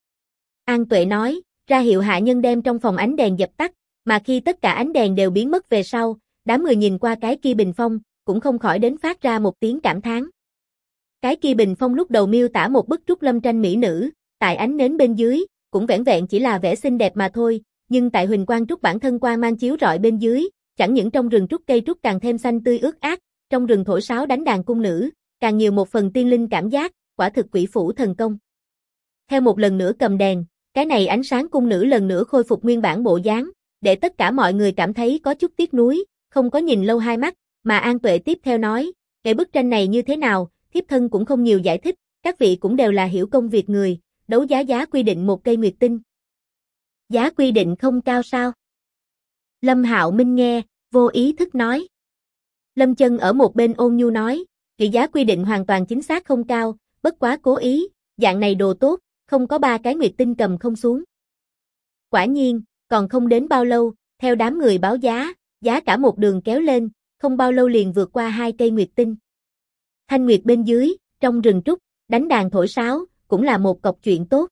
An Tuệ nói, ra hiệu hạ nhân đem trong phòng ánh đèn dập tắt, mà khi tất cả ánh đèn đều biến mất về sau, Đám người nhìn qua cái kia bình phong, cũng không khỏi đến phát ra một tiếng cảm thán. Cái kia bình phong lúc đầu miêu tả một bức trúc lâm tranh mỹ nữ, tại ánh nến bên dưới, cũng vẻn vẹn chỉ là vẻ xinh đẹp mà thôi, nhưng tại huỳnh quang trúc bản thân quang mang chiếu rọi bên dưới, chẳng những trong rừng trúc cây trúc càng thêm xanh tươi ướt át, trong rừng thổi sáo đánh đàn cung nữ, càng nhiều một phần tiên linh cảm giác, quả thực quỷ phủ thần công. Theo một lần nữa cầm đèn, cái này ánh sáng cung nữ lần nữa khôi phục nguyên bản bộ dáng, để tất cả mọi người cảm thấy có chút tiếc nuối, không có nhìn lâu hai mắt, mà An Tuệ tiếp theo nói, cái bức tranh này như thế nào, thiếp thân cũng không nhiều giải thích, các vị cũng đều là hiểu công việc người, đấu giá quy định một cây nguyệt tinh. Giá quy định không cao sao? Lâm Hạo Minh nghe, vô ý thức nói. Lâm Chân ở một bên ôn nhu nói, cái giá quy định hoàn toàn chính xác không cao, bất quá cố ý, dạng này đồ tốt, không có 3 cái nguyệt tinh cầm không xuống. Quả nhiên, còn không đến bao lâu, theo đám người báo giá cả một đường kéo lên, không bao lâu liền vượt qua 2 cây nguyệt tinh. Thanh nguyệt bên dưới, trong rừng trúc, đánh đàn thổi sáo, cũng là một cọc chuyện tốt.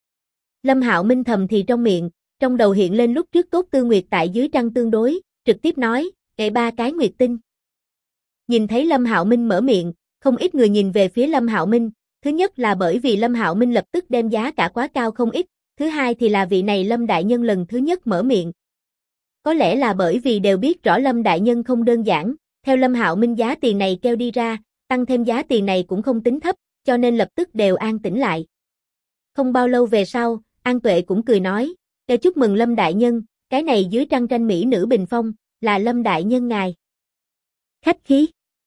Lâm Hạo Minh thầm thì trong miệng, trong đầu hiện lên lúc trước tốt tư nguyệt tại dưới trăng tương đối, trực tiếp nói, 3 cái nguyệt tinh. Nhìn thấy Lâm Hạo Minh mở miệng, không ít người nhìn về phía Lâm Hạo Minh, thứ nhất là bởi vì Lâm Hạo Minh lập tức đem giá cả quá cao không ít, thứ hai thì là vị này Lâm đại nhân lần thứ nhất mở miệng. Có lẽ là bởi vì đều biết rõ Lâm đại nhân không đơn giản, theo Lâm Hạo Minh giá tiền này kêu đi ra, tăng thêm giá tiền này cũng không tính thấp, cho nên lập tức đều an tĩnh lại. Không bao lâu về sau, An Tuệ cũng cười nói, chúc mừng Lâm đại nhân, cái này dưới trăng tranh mỹ nữ bình phong, là Lâm đại nhân ngài. Khách khí.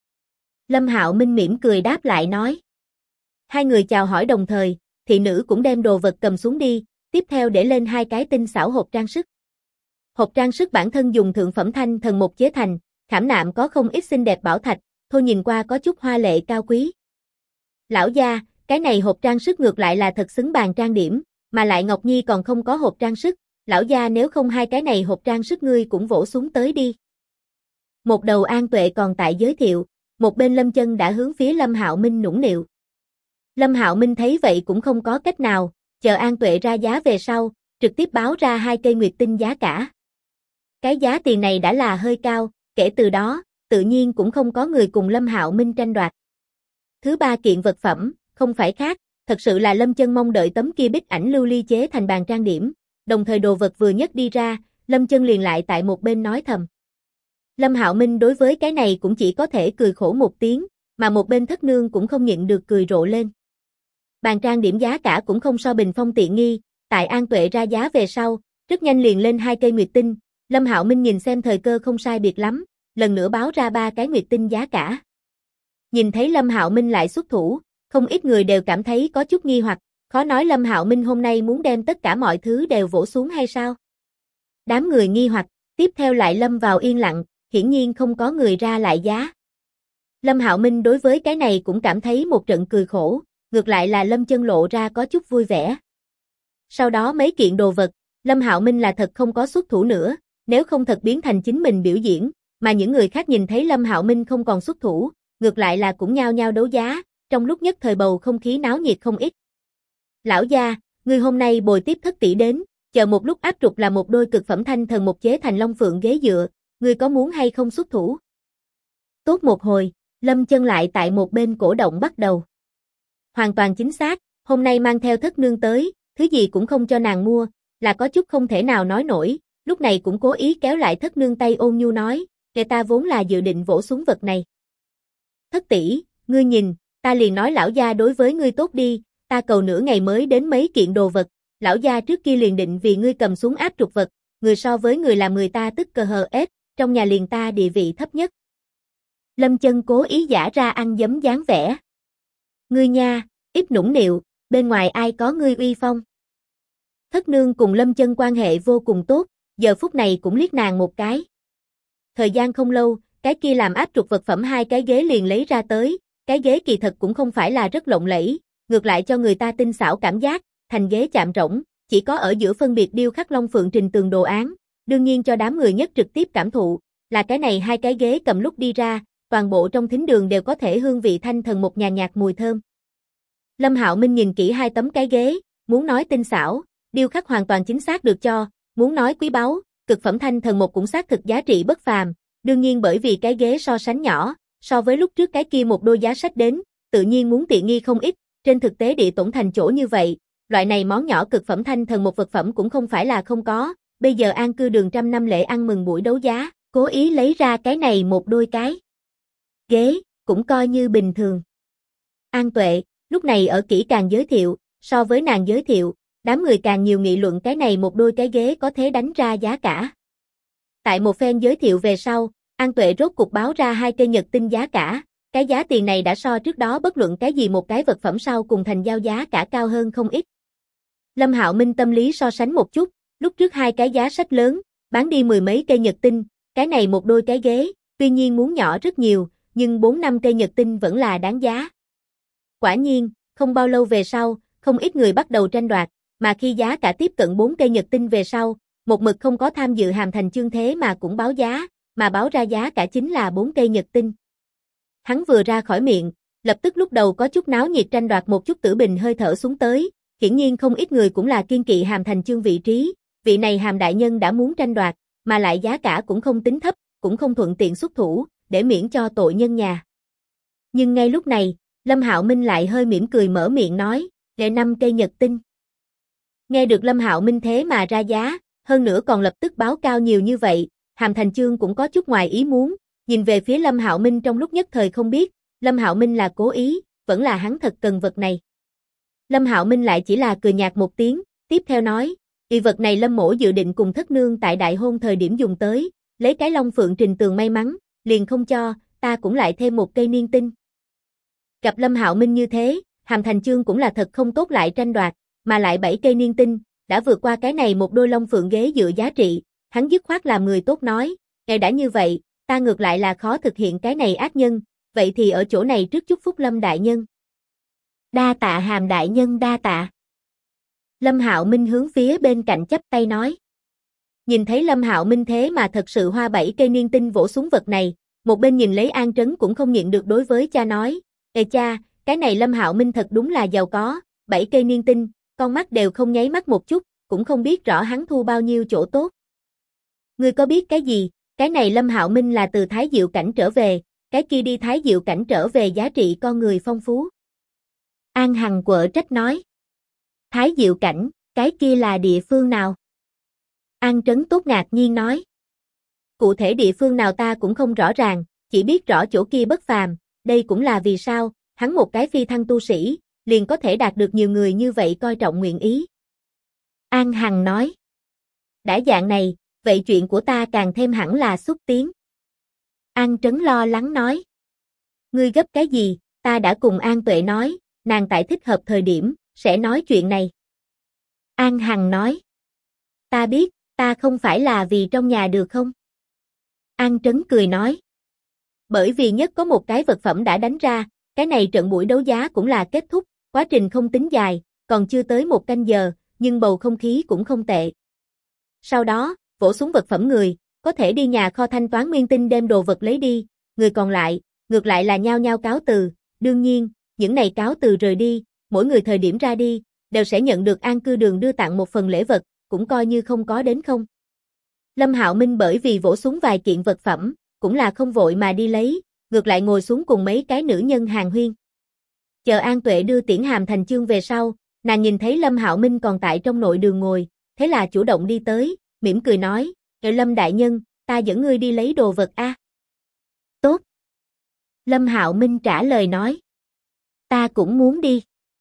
Lâm Hạo Minh mỉm cười đáp lại nói. Hai người chào hỏi đồng thời, thị nữ cũng đem đồ vật cầm xuống đi, tiếp theo để lên 2 cái tinh xảo hộp trang sức. Hộp trang sức bản thân dùng thượng phẩm thanh thần mục chế thành, khảm nạm có không ít xinh đẹp bảo thạch, thôi nhìn qua có chút hoa lệ cao quý. Lão gia, cái này hộp trang sức ngược lại là thật xứng bàn trang điểm, mà lại Ngọc Nhi còn không có hộp trang sức, lão gia nếu không 2 cái này hộp trang sức ngươi cũng vỗ xuống tới đi. Một đầu An Tuệ còn tại giới thiệu, một bên Lâm Chân đã hướng phía Lâm Hạo Minh nũng nịu. Lâm Hạo Minh thấy vậy cũng không có cách nào, chờ An Tuệ ra giá về sau, trực tiếp báo ra 2 cây nguyệt tinh giá cả. Cái giá tiền này đã là hơi cao, kể từ đó, tự nhiên cũng không có người cùng Lâm Hạo Minh tranh đoạt. Thứ 3 kiện vật phẩm, không phải khác, thật sự là Lâm Chân mong đợi tấm kia bích ảnh lưu ly chế thành bàn trang điểm, đồng thời đồ vật vừa nhất đi ra, Lâm Chân liền lại tại một bên nói thầm. Lâm Hạo Minh đối với cái này cũng chỉ có thể cười khổ một tiếng, mà một bên thất nương cũng không nhịn được cười rộ lên. Bàn trang điểm giá cả cũng không so bình phong tiện nghi, tại An Tuệ ra giá về sau, rất nhanh liền lên 2 cây nguyệt tinh, Lâm Hạo Minh nhìn xem thời cơ không sai biệt lắm, lần nữa báo ra 3 cái nguyệt tinh giá cả. Nhìn thấy Lâm Hạo Minh lại xuất thủ, không ít người đều cảm thấy có chút nghi hoặc, khó nói Lâm Hạo Minh hôm nay muốn đem tất cả mọi thứ đều vỗ xuống hay sao? Đám người nghi hoặc, tiếp theo lại lâm vào yên lặng, hiển nhiên không có người ra lại giá. Lâm Hạo Minh đối với cái này cũng cảm thấy một trận cười khổ, ngược lại là Lâm Chân lộ ra có chút vui vẻ. Sau đó mấy kiện đồ vật, Lâm Hạo Minh là thật không có xuất thủ nữa, nếu không thật biến thành chính mình biểu diễn, mà những người khác nhìn thấy Lâm Hạo Minh không còn xuất thủ, ngược lại là cũng nhao nhao đấu giá, trong lúc nhất thời bầu không khí náo nhiệt không ít. Lão gia, ngươi hôm nay bồi tiếp thất tỷ đến, chờ một lúc áp trục là một đôi cực phẩm thanh thần một chế thành long phượng ghế dựa, ngươi có muốn hay không xuất thủ? Tốt một hồi, Lâm Chân lại tại một bên cổ động bắt đầu. Hoàn toàn chính xác, hôm nay mang theo thất nương tới, thứ gì cũng không cho nàng mua, là có chút không thể nào nói nổi, lúc này cũng cố ý kéo lại thất nương tay ôn nhu nói, kẻ ta vốn là dự định vỗ xuống vật này. Thất tỷ, ngươi nhìn, ta liền nói lão gia đối với ngươi tốt đi, ta cầu nửa ngày mới đến mấy kiện đồ vật, lão gia trước kia liền định vì ngươi cầm xuống áp trục vật, người so với người làm người ta tức cờ hờ ết, trong nhà liền ta địa vị thấp nhất. Lâm Chân cố ý giả ra ăn giấm dáng vẻ. Ngươi nha, ít nũng nịu, bên ngoài ai có ngươi uy phong. Thất nương cùng Lâm Chân quan hệ vô cùng tốt, giờ phút này cũng liếc nàng một cái. Thời gian không lâu, cái kia làm áp trục vật phẩm 2 cái ghế liền lấy ra tới, cái ghế kỳ thật cũng không phải là rất lộng lẫy, ngược lại cho người ta tinh xảo cảm giác, thành ghế chạm rỗng, chỉ có ở giữa phân biệt điêu khắc long phượng trình tường đồ án, đương nhiên cho đám người nhất trực tiếp cảm thụ, là cái này 2 cái ghế cầm lúc đi ra, toàn bộ trong thính đường đều có thể hương vị thanh thần một nhàn nhạt mùi thơm. Lâm Hạo Minh nhìn kỹ 2 tấm cái ghế, muốn nói tinh xảo, điêu khắc hoàn toàn chính xác được cho, muốn nói quý báu, cực phẩm thanh thần một cũng xác thực giá trị bất phàm, đương nhiên bởi vì cái ghế so sánh nhỏ, so với lúc trước cái kia một đôi giá sách đến, tự nhiên muốn tiện nghi không ít, trên thực tế địa tổn thành chỗ như vậy, loại này món nhỏ cực phẩm thanh thần một vật phẩm cũng không phải là không có, bây giờ An Cư Đường trăm năm lễ ăn mừng buổi đấu giá, cố ý lấy ra cái này một đôi cái ghế, cũng coi như bình thường. An Tuệ, lúc này ở kỹ càng giới thiệu, so với nàng giới thiệu, đám người càng nhiều nghị luận cái này một đôi cái ghế có thể đánh ra giá cả. Tại một phen giới thiệu về sau, An Tuệ rốt cục báo ra 2 cây nhật tinh giá cả, cái giá tiền này đã so trước đó bất luận cái gì một cái vật phẩm sau cùng thành giao giá cả cao hơn không ít. Lâm Hạo Minh tâm lý so sánh một chút, lúc trước 2 cái giá sách lớn, bán đi 10 mấy cây nhật tinh, cái này một đôi cái ghế, tuy nhiên muốn nhỏ rất nhiều, nhưng 4-5 cây nhật tinh vẫn là đáng giá. Quả nhiên, không bao lâu về sau, không ít người bắt đầu tranh đoạt, mà khi giá cả tiếp cận 4 cây nhật tinh về sau, một mực không có tham dự Hàm Thành Chương thế mà cũng báo giá, mà báo ra giá cả chính là 4 cây nhật tinh. Hắn vừa ra khỏi miệng, lập tức lúc đầu có chút náo nhiệt tranh đoạt một chút Tử Bình hơi thở xuống tới, hiển nhiên không ít người cũng là kiên kỵ Hàm Thành Chương vị trí, vị này Hàm đại nhân đã muốn tranh đoạt, mà lại giá cả cũng không tính thấp, cũng không thuận tiện xuất thủ, để miễn cho tội nhân nhà. Nhưng ngay lúc này, Lâm Hạo Minh lại hơi mỉm cười mở miệng nói, "Lệ 5 cây nhật tinh." Nghe được Lâm Hạo Minh thế mà ra giá, hơn nữa còn lập tức báo cao nhiều như vậy, Hàm Thành Chương cũng có chút ngoài ý muốn, nhìn về phía Lâm Hạo Minh trong lúc nhất thời không biết, Lâm Hạo Minh là cố ý, vẫn là hắn thật cần vật này. Lâm Hạo Minh lại chỉ là cười nhạt một tiếng, tiếp theo nói, vật này Lâm mỗ dự định cùng thất nương tại đại hôn thời điểm dùng tới, lấy cái long phượng trình tường may mắn, liền không cho, ta cũng lại thêm một cây niên tinh. Gặp Lâm Hạo Minh như thế, Hàm Thành Chương cũng là thật không tốt lại tranh đoạt, mà lại 7 cây niên tinh, đã vượt qua cái này một đôi long phượng ghế dựa giá trị, hắn dứt khoát làm người tốt nói, ngài đã như vậy, ta ngược lại là khó thực hiện cái này ác nhân, vậy thì ở chỗ này trước chúc phúc Lâm đại nhân. Đa tạ Hàm đại nhân đa tạ. Lâm Hạo Minh hướng phía bên cạnh chắp tay nói. Nhìn thấy Lâm Hạo Minh thế mà thật sự hoa 7 cây niên tinh vỗ xuống vật này, một bên nhìn lấy An Trấn cũng không nhịn được đối với cha nói, ê cha, cái này Lâm Hạo Minh thật đúng là giàu có, 7 cây niên tinh, con mắt đều không nháy mắt một chút, cũng không biết rõ hắn thu bao nhiêu chỗ tốt. Ngươi có biết cái gì, cái này Lâm Hạo Minh là từ Thái Diệu Cảnh trở về, cái kia đi Thái Diệu Cảnh trở về giá trị con người phong phú. An Hằng quở trách nói. Thái Diệu Cảnh, cái kia là địa phương nào? An Trấn Tốt ngạc nhiên nói. Cụ thể địa phương nào ta cũng không rõ ràng, chỉ biết rõ chỗ kia bất phàm, đây cũng là vì sao, hắn một cái phi thăng tu sĩ, liền có thể đạt được nhiều người như vậy coi trọng nguyện ý. An Hằng nói. Đã dạng này, vậy chuyện của ta càng thêm hẳn là xúc tiến. An Trấn lo lắng nói. Ngươi gấp cái gì, ta đã cùng An Tuệ nói, nàng tại thích hợp thời điểm, sẽ nói chuyện này. An Hằng nói. Ta biết, ta không phải là vì trong nhà được không? An Trấn cười nói. Bởi vì nhất có một cái vật phẩm đã đánh ra, cái này trận buổi đấu giá cũng là kết thúc, quá trình không tính dài, còn chưa tới 1 canh giờ, nhưng bầu không khí cũng không tệ. Sau đó, vỗ xuống vật phẩm người, có thể đi nhà kho thanh toán nguyên tinh đem đồ vật lấy đi, người còn lại, ngược lại là nhao nhao cáo từ, đương nhiên, những này cáo từ rời đi, mỗi người thời điểm ra đi, đều sẽ nhận được An Cư Đường đưa tặng một phần lễ vật, cũng coi như không có đến không. Lâm Hạo Minh bởi vì vỗ xuống vài kiện vật phẩm, cũng là không vội mà đi lấy, ngược lại ngồi xuống cùng mấy cái nữ nhân hàng huyên. Chờ An Tuệ đưa tiễn Hàm Thành Chương về sau, nàng nhìn thấy Lâm Hạo Minh còn tại trong nội đường ngồi, thế là chủ động đi tới, mỉm cười nói, Lâm đại nhân, ta dẫn ngươi đi lấy đồ vật a. Tốt. Lâm Hạo Minh trả lời nói. Ta cũng muốn đi.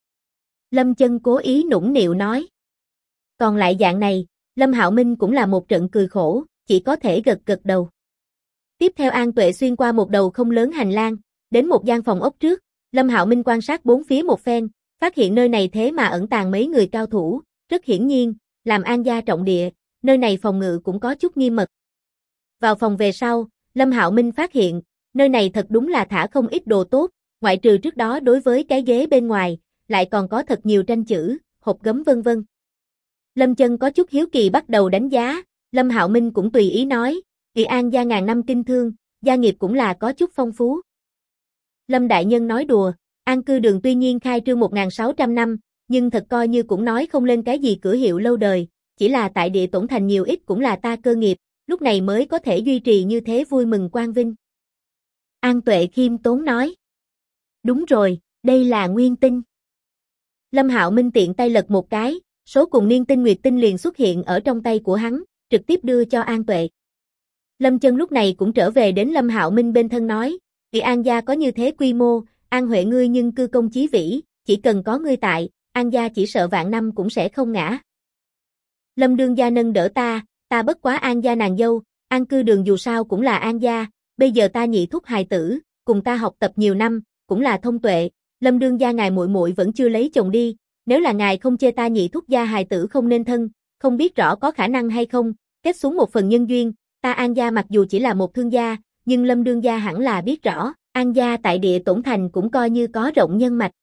Lâm Chân cố ý nũng nịu nói. Còn lại dạng này, Lâm Hạo Minh cũng là một trận cười khổ, chỉ có thể gật gật đầu. Tiếp theo An Tuệ xuyên qua một đầu không lớn hành lang, đến một gian phòng ốc trước, Lâm Hạo Minh quan sát bốn phía một phen, phát hiện nơi này thế mà ẩn tàng mấy người cao thủ, rất hiển nhiên, làm An gia trọng địa, nơi này phòng ngự cũng có chút nghiêm mật. Vào phòng về sau, Lâm Hạo Minh phát hiện, nơi này thật đúng là thả không ít đồ tốt, ngoại trừ trước đó đối với cái ghế bên ngoài, lại còn có thật nhiều tranh chữ, hộp gấm vân vân. Lâm Chân có chút hiếu kỳ bắt đầu đánh giá, Lâm Hạo Minh cũng tùy ý nói, Kỳ An gia ngàn năm kinh thương, gia nghiệp cũng là có chút phong phú. Lâm đại nhân nói đùa, An Cư Đường tuy nhiên khai trương 1600 năm, nhưng thật coi như cũng nói không lên cái gì cửa hiệu lâu đời, chỉ là tại địa tổn thành nhiều ít cũng là ta cơ nghiệp, lúc này mới có thể duy trì như thế vui mừng quang vinh. An Tuệ khiêm tốn nói. Đúng rồi, đây là nguyên tinh. Lâm Hạo Minh tiện tay lật một cái, số cùng niên tinh nguyệt tinh liền xuất hiện ở trong tay của hắn, trực tiếp đưa cho An Tuệ. Lâm Chân lúc này cũng trở về đến Lâm Hạo Minh bên thân nói, vì An gia có như thế quy mô, An Huệ ngươi nhưng cư công chí vĩ, chỉ cần có ngươi tại, An gia chỉ sợ vạn năm cũng sẽ không ngã. Lâm đương gia nâng đỡ ta bất quá An gia nàng dâu, An cư đường dù sao cũng là An gia, bây giờ ta nhị thúc hài tử, cùng ta học tập nhiều năm, cũng là thông tuệ, Lâm đương gia ngài muội muội vẫn chưa lấy chồng đi, nếu là ngài không chê ta nhị thúc gia hài tử không nên thân, không biết rõ có khả năng hay không, kết xuống một phần nhân duyên, ta An gia mặc dù chỉ là một thương gia, nhưng Lâm đương gia hẳn là biết rõ, An gia tại địa Tổn Thành cũng coi như có rộng nhân mạch.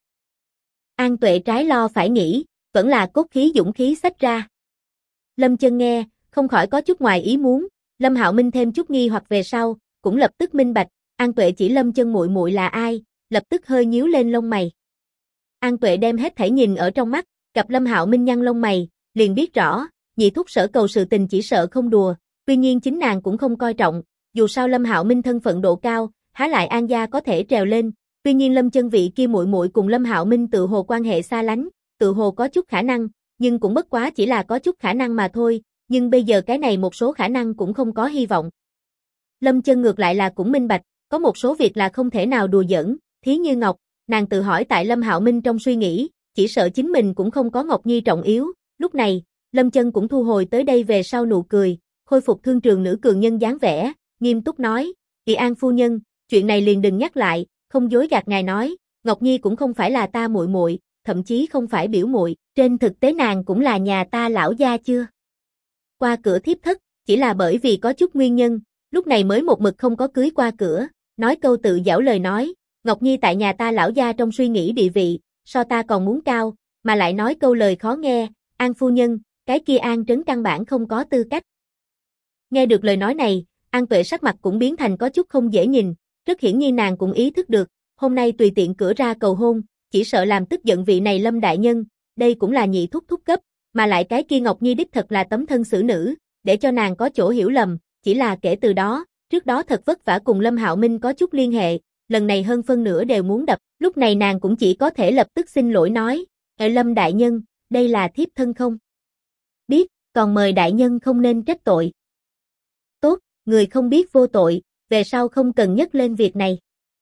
An Tuệ trái lo phải nghĩ, vẫn là cốt khí dũng khí xách ra. Lâm Chân nghe, không khỏi có chút ngoài ý muốn, Lâm Hạo Minh thêm chút nghi hoặc về sau, cũng lập tức minh bạch, An Tuệ chỉ Lâm Chân muội muội là ai, lập tức hơi nhíu lên lông mày. An Tuệ đem hết thảy nhìn ở trong mắt, gặp Lâm Hạo Minh nhăn lông mày, liền biết rõ, nhị thúc sở cầu sự tình chỉ sợ không đùa, tuy nhiên chính nàng cũng không coi trọng, dù sao Lâm Hạo Minh thân phận độ cao, há lại An gia có thể trèo lên, tuy nhiên Lâm Chân vị kia muội muội cùng Lâm Hạo Minh tự hồ quan hệ xa lánh, tự hồ có chút khả năng, nhưng cũng bất quá chỉ là có chút khả năng mà thôi, nhưng bây giờ cái này một số khả năng cũng không có hy vọng. Lâm Chân ngược lại là cũng minh bạch, có một số việc là không thể nào đùa giỡn, thí như Ngọc, nàng tự hỏi tại Lâm Hạo Minh trong suy nghĩ, chỉ sợ chính mình cũng không có Ngọc Nhi trọng yếu, lúc này, Lâm Chân cũng thu hồi tới đây về sau nụ cười, khôi phục thương trường nữ cường nhân dáng vẻ, nghiêm túc nói, Kỳ An phu nhân, chuyện này liền đừng nhắc lại, không dối gạt ngài nói, Ngọc Nhi cũng không phải là ta muội muội, thậm chí không phải biểu muội, trên thực tế nàng cũng là nhà ta lão gia chưa qua cửa thiếp thất, chỉ là bởi vì có chút nguyên nhân, lúc này mới một mực không có cưới qua cửa, nói câu tự giảo lời nói, Ngọc Nhi tại nhà ta lão gia trong suy nghĩ địa vị, so ta còn muốn cao, mà lại nói câu lời khó nghe, An phu nhân, cái kia An Trấn căn bản không có tư cách. Nghe được lời nói này, An Tuệ sắc mặt cũng biến thành có chút không dễ nhìn, rất hiển nhiên nàng cũng ý thức được, hôm nay tùy tiện cửa ra cầu hôn, chỉ sợ làm tức giận vị này Lâm đại nhân, đây cũng là nhị thúc thúc cấp, mà lại cái kia Ngọc Nhi đích thật là tấm thân xử nữ, để cho nàng có chỗ hiểu lầm, chỉ là kể từ đó, trước đó thật vất vả cùng Lâm Hạo Minh có chút liên hệ, lần này hơn phân nửa đều muốn đập, lúc này nàng cũng chỉ có thể lập tức xin lỗi nói, Lâm đại nhân, đây là thiếp thân không biết, còn mời đại nhân không nên trách tội. Tốt, người không biết vô tội, về sau không cần nhắc lên việc này.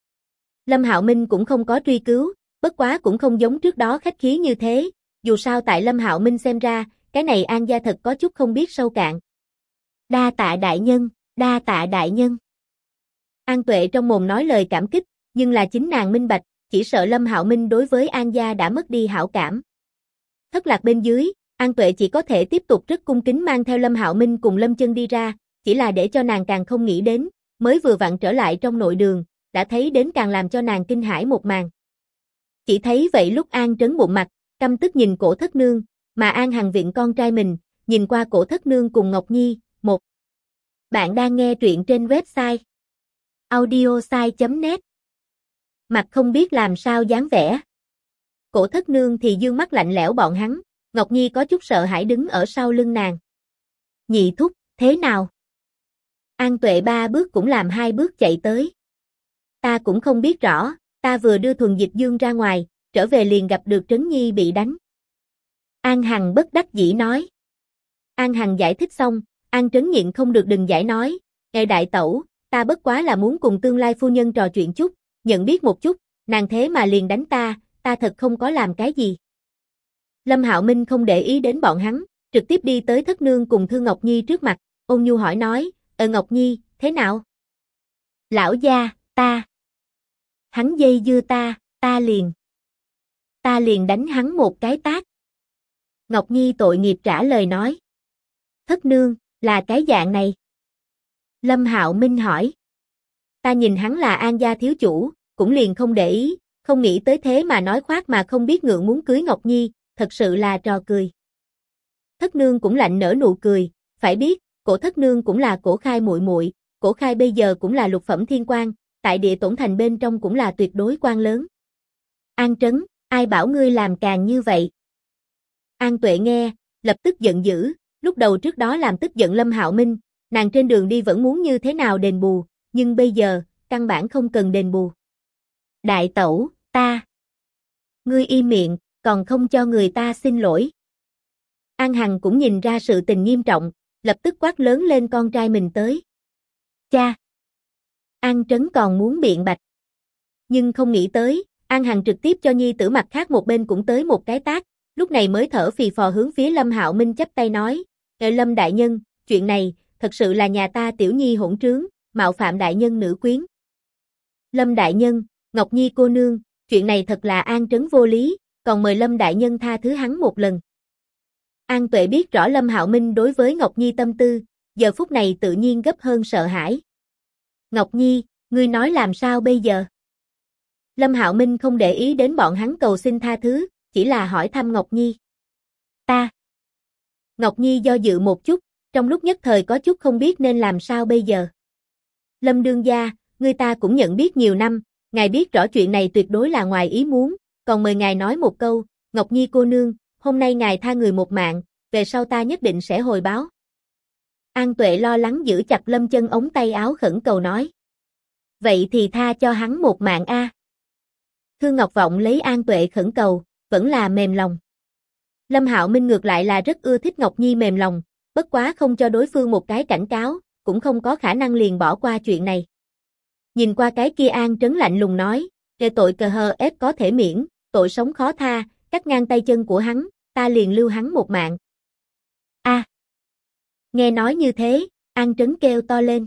Lâm Hạo Minh cũng không có truy cứu, bất quá cũng không giống trước đó khách khí như thế, dù sao tại Lâm Hạo Minh xem ra, cái này An gia thật có chút không biết sâu cạn. Đa tạ đại nhân, đa tạ đại nhân. An Tuệ trong mồm nói lời cảm kích, nhưng là chính nàng minh bạch, chỉ sợ Lâm Hạo Minh đối với An gia đã mất đi hảo cảm. Thất lạc bên dưới, An Tuệ chỉ có thể tiếp tục rất cung kính mang theo Lâm Hạo Minh cùng Lâm Chân đi ra, chỉ là để cho nàng càng không nghĩ đến, mới vừa vặn trở lại trong nội đường, đã thấy đến càng làm cho nàng kinh hãi một màn. Chỉ thấy vậy lúc An Trấn bụng mặt, căm tức nhìn Cổ Thất Nương, mà An Hằng viện con trai mình, nhìn qua Cổ Thất Nương cùng Ngọc Nhi, một. Bạn đang nghe truyện trên website audiosai.net. Mặt không biết làm sao dáng vẻ. Cổ Thất Nương thì dương mắt lạnh lẽo bọn hắn, Ngọc Nhi có chút sợ hãi đứng ở sau lưng nàng. Nhị thúc, thế nào? An Tuệ 3 bước cũng làm 2 bước chạy tới. Ta cũng không biết rõ, ta vừa đưa Thuần Dịch Dương ra ngoài, trở về liền gặp được Trấn Nhi bị đánh. An Hằng bất đắc dĩ nói. An Hằng giải thích xong, An Trấn nhịn không được đừng giải nói, đại tẩu, ta bất quá là muốn cùng tương lai phu nhân trò chuyện chút, nhận biết một chút, nàng thế mà liền đánh ta thật không có làm cái gì. Lâm Hạo Minh không để ý đến bọn hắn, trực tiếp đi tới Thất Nương cùng Thư Ngọc Nhi trước mặt, ôn nhu hỏi nói, Ngọc Nhi, thế nào? Lão gia, hắn dây dưa ta liền đánh hắn một cái tát. Ngọc Nhi tội nghiệp trả lời nói. Thất Nương, là cái dạng này. Lâm Hạo Minh hỏi. Ta nhìn hắn là An gia thiếu chủ, cũng liền không để ý, không nghĩ tới thế mà nói khoác mà không biết ngượng muốn cưới Ngọc Nhi, thật sự là trò cười. Thất Nương cũng lạnh nở nụ cười, phải biết, Cổ Thất Nương cũng là Cổ Khai muội muội, Cổ Khai bây giờ cũng là lục phẩm thiên quan, tại địa Tổn Thành bên trong cũng là tuyệt đối quan lớn. An Trấn, ai bảo ngươi làm càng như vậy? An Tuệ nghe, lập tức giận dữ, lúc đầu trước đó làm tức giận Lâm Hạo Minh, nàng trên đường đi vẫn muốn như thế nào đền bù, nhưng bây giờ, căn bản không cần đền bù. Đại tẩu, ta. Ngươi im miệng, còn không cho người ta xin lỗi. An Hằng cũng nhìn ra sự tình nghiêm trọng, lập tức quát lớn lên con trai mình tới. Cha! An Trấn còn muốn biện bạch. Nhưng không nghĩ tới, An Hằng trực tiếp cho nhi tử mặt khác một bên cũng tới một cái tát, lúc này mới thở phì phò hướng phía Lâm Hạo Minh chắp tay nói, Lâm đại nhân, chuyện này, thật sự là nhà ta tiểu nhi hỗn trướng, mạo phạm đại nhân nữ quyến. Lâm đại nhân, Ngọc Nhi cô nương, chuyện này thật là An Trấn vô lý, còn mời Lâm đại nhân tha thứ hắn một lần. An Tuệ biết rõ Lâm Hạo Minh đối với Ngọc Nhi tâm tư, giờ phút này tự nhiên gấp hơn sợ hãi. Ngọc Nhi, ngươi nói làm sao bây giờ? Lâm Hạo Minh không để ý đến bọn hắn cầu xin tha thứ, chỉ là hỏi thăm Ngọc Nhi. Ta. Ngọc Nhi do dự một chút, trong lúc nhất thời có chút không biết nên làm sao bây giờ. Lâm đương gia, người ta cũng nhận biết nhiều năm, ngài biết rõ chuyện này tuyệt đối là ngoài ý muốn, còn mời ngài nói một câu, Ngọc Nhi cô nương, hôm nay ngài tha người một mạng, về sau ta nhất định sẽ hồi báo. An Tuệ lo lắng giữ chặt Lâm Chân ống tay áo khẩn cầu nói. Vậy thì tha cho hắn một mạng a. Thương Ngọc Vọng lấy An Tuệ khẩn cầu, vẫn là mềm lòng. Lâm Hạo Minh ngược lại là rất ưa thích Ngọc Nhi mềm lòng, bất quá không cho đối phương một cái cảnh cáo, cũng không có khả năng liền bỏ qua chuyện này. Nhìn qua cái kia An Trấn lạnh lùng nói, kề tội cờ hờ ép có thể miễn, tội sống khó tha, cắt ngang tay chân của hắn, ta liền lưu hắn một mạng. A. Nghe nói như thế, An Trấn kêu to lên.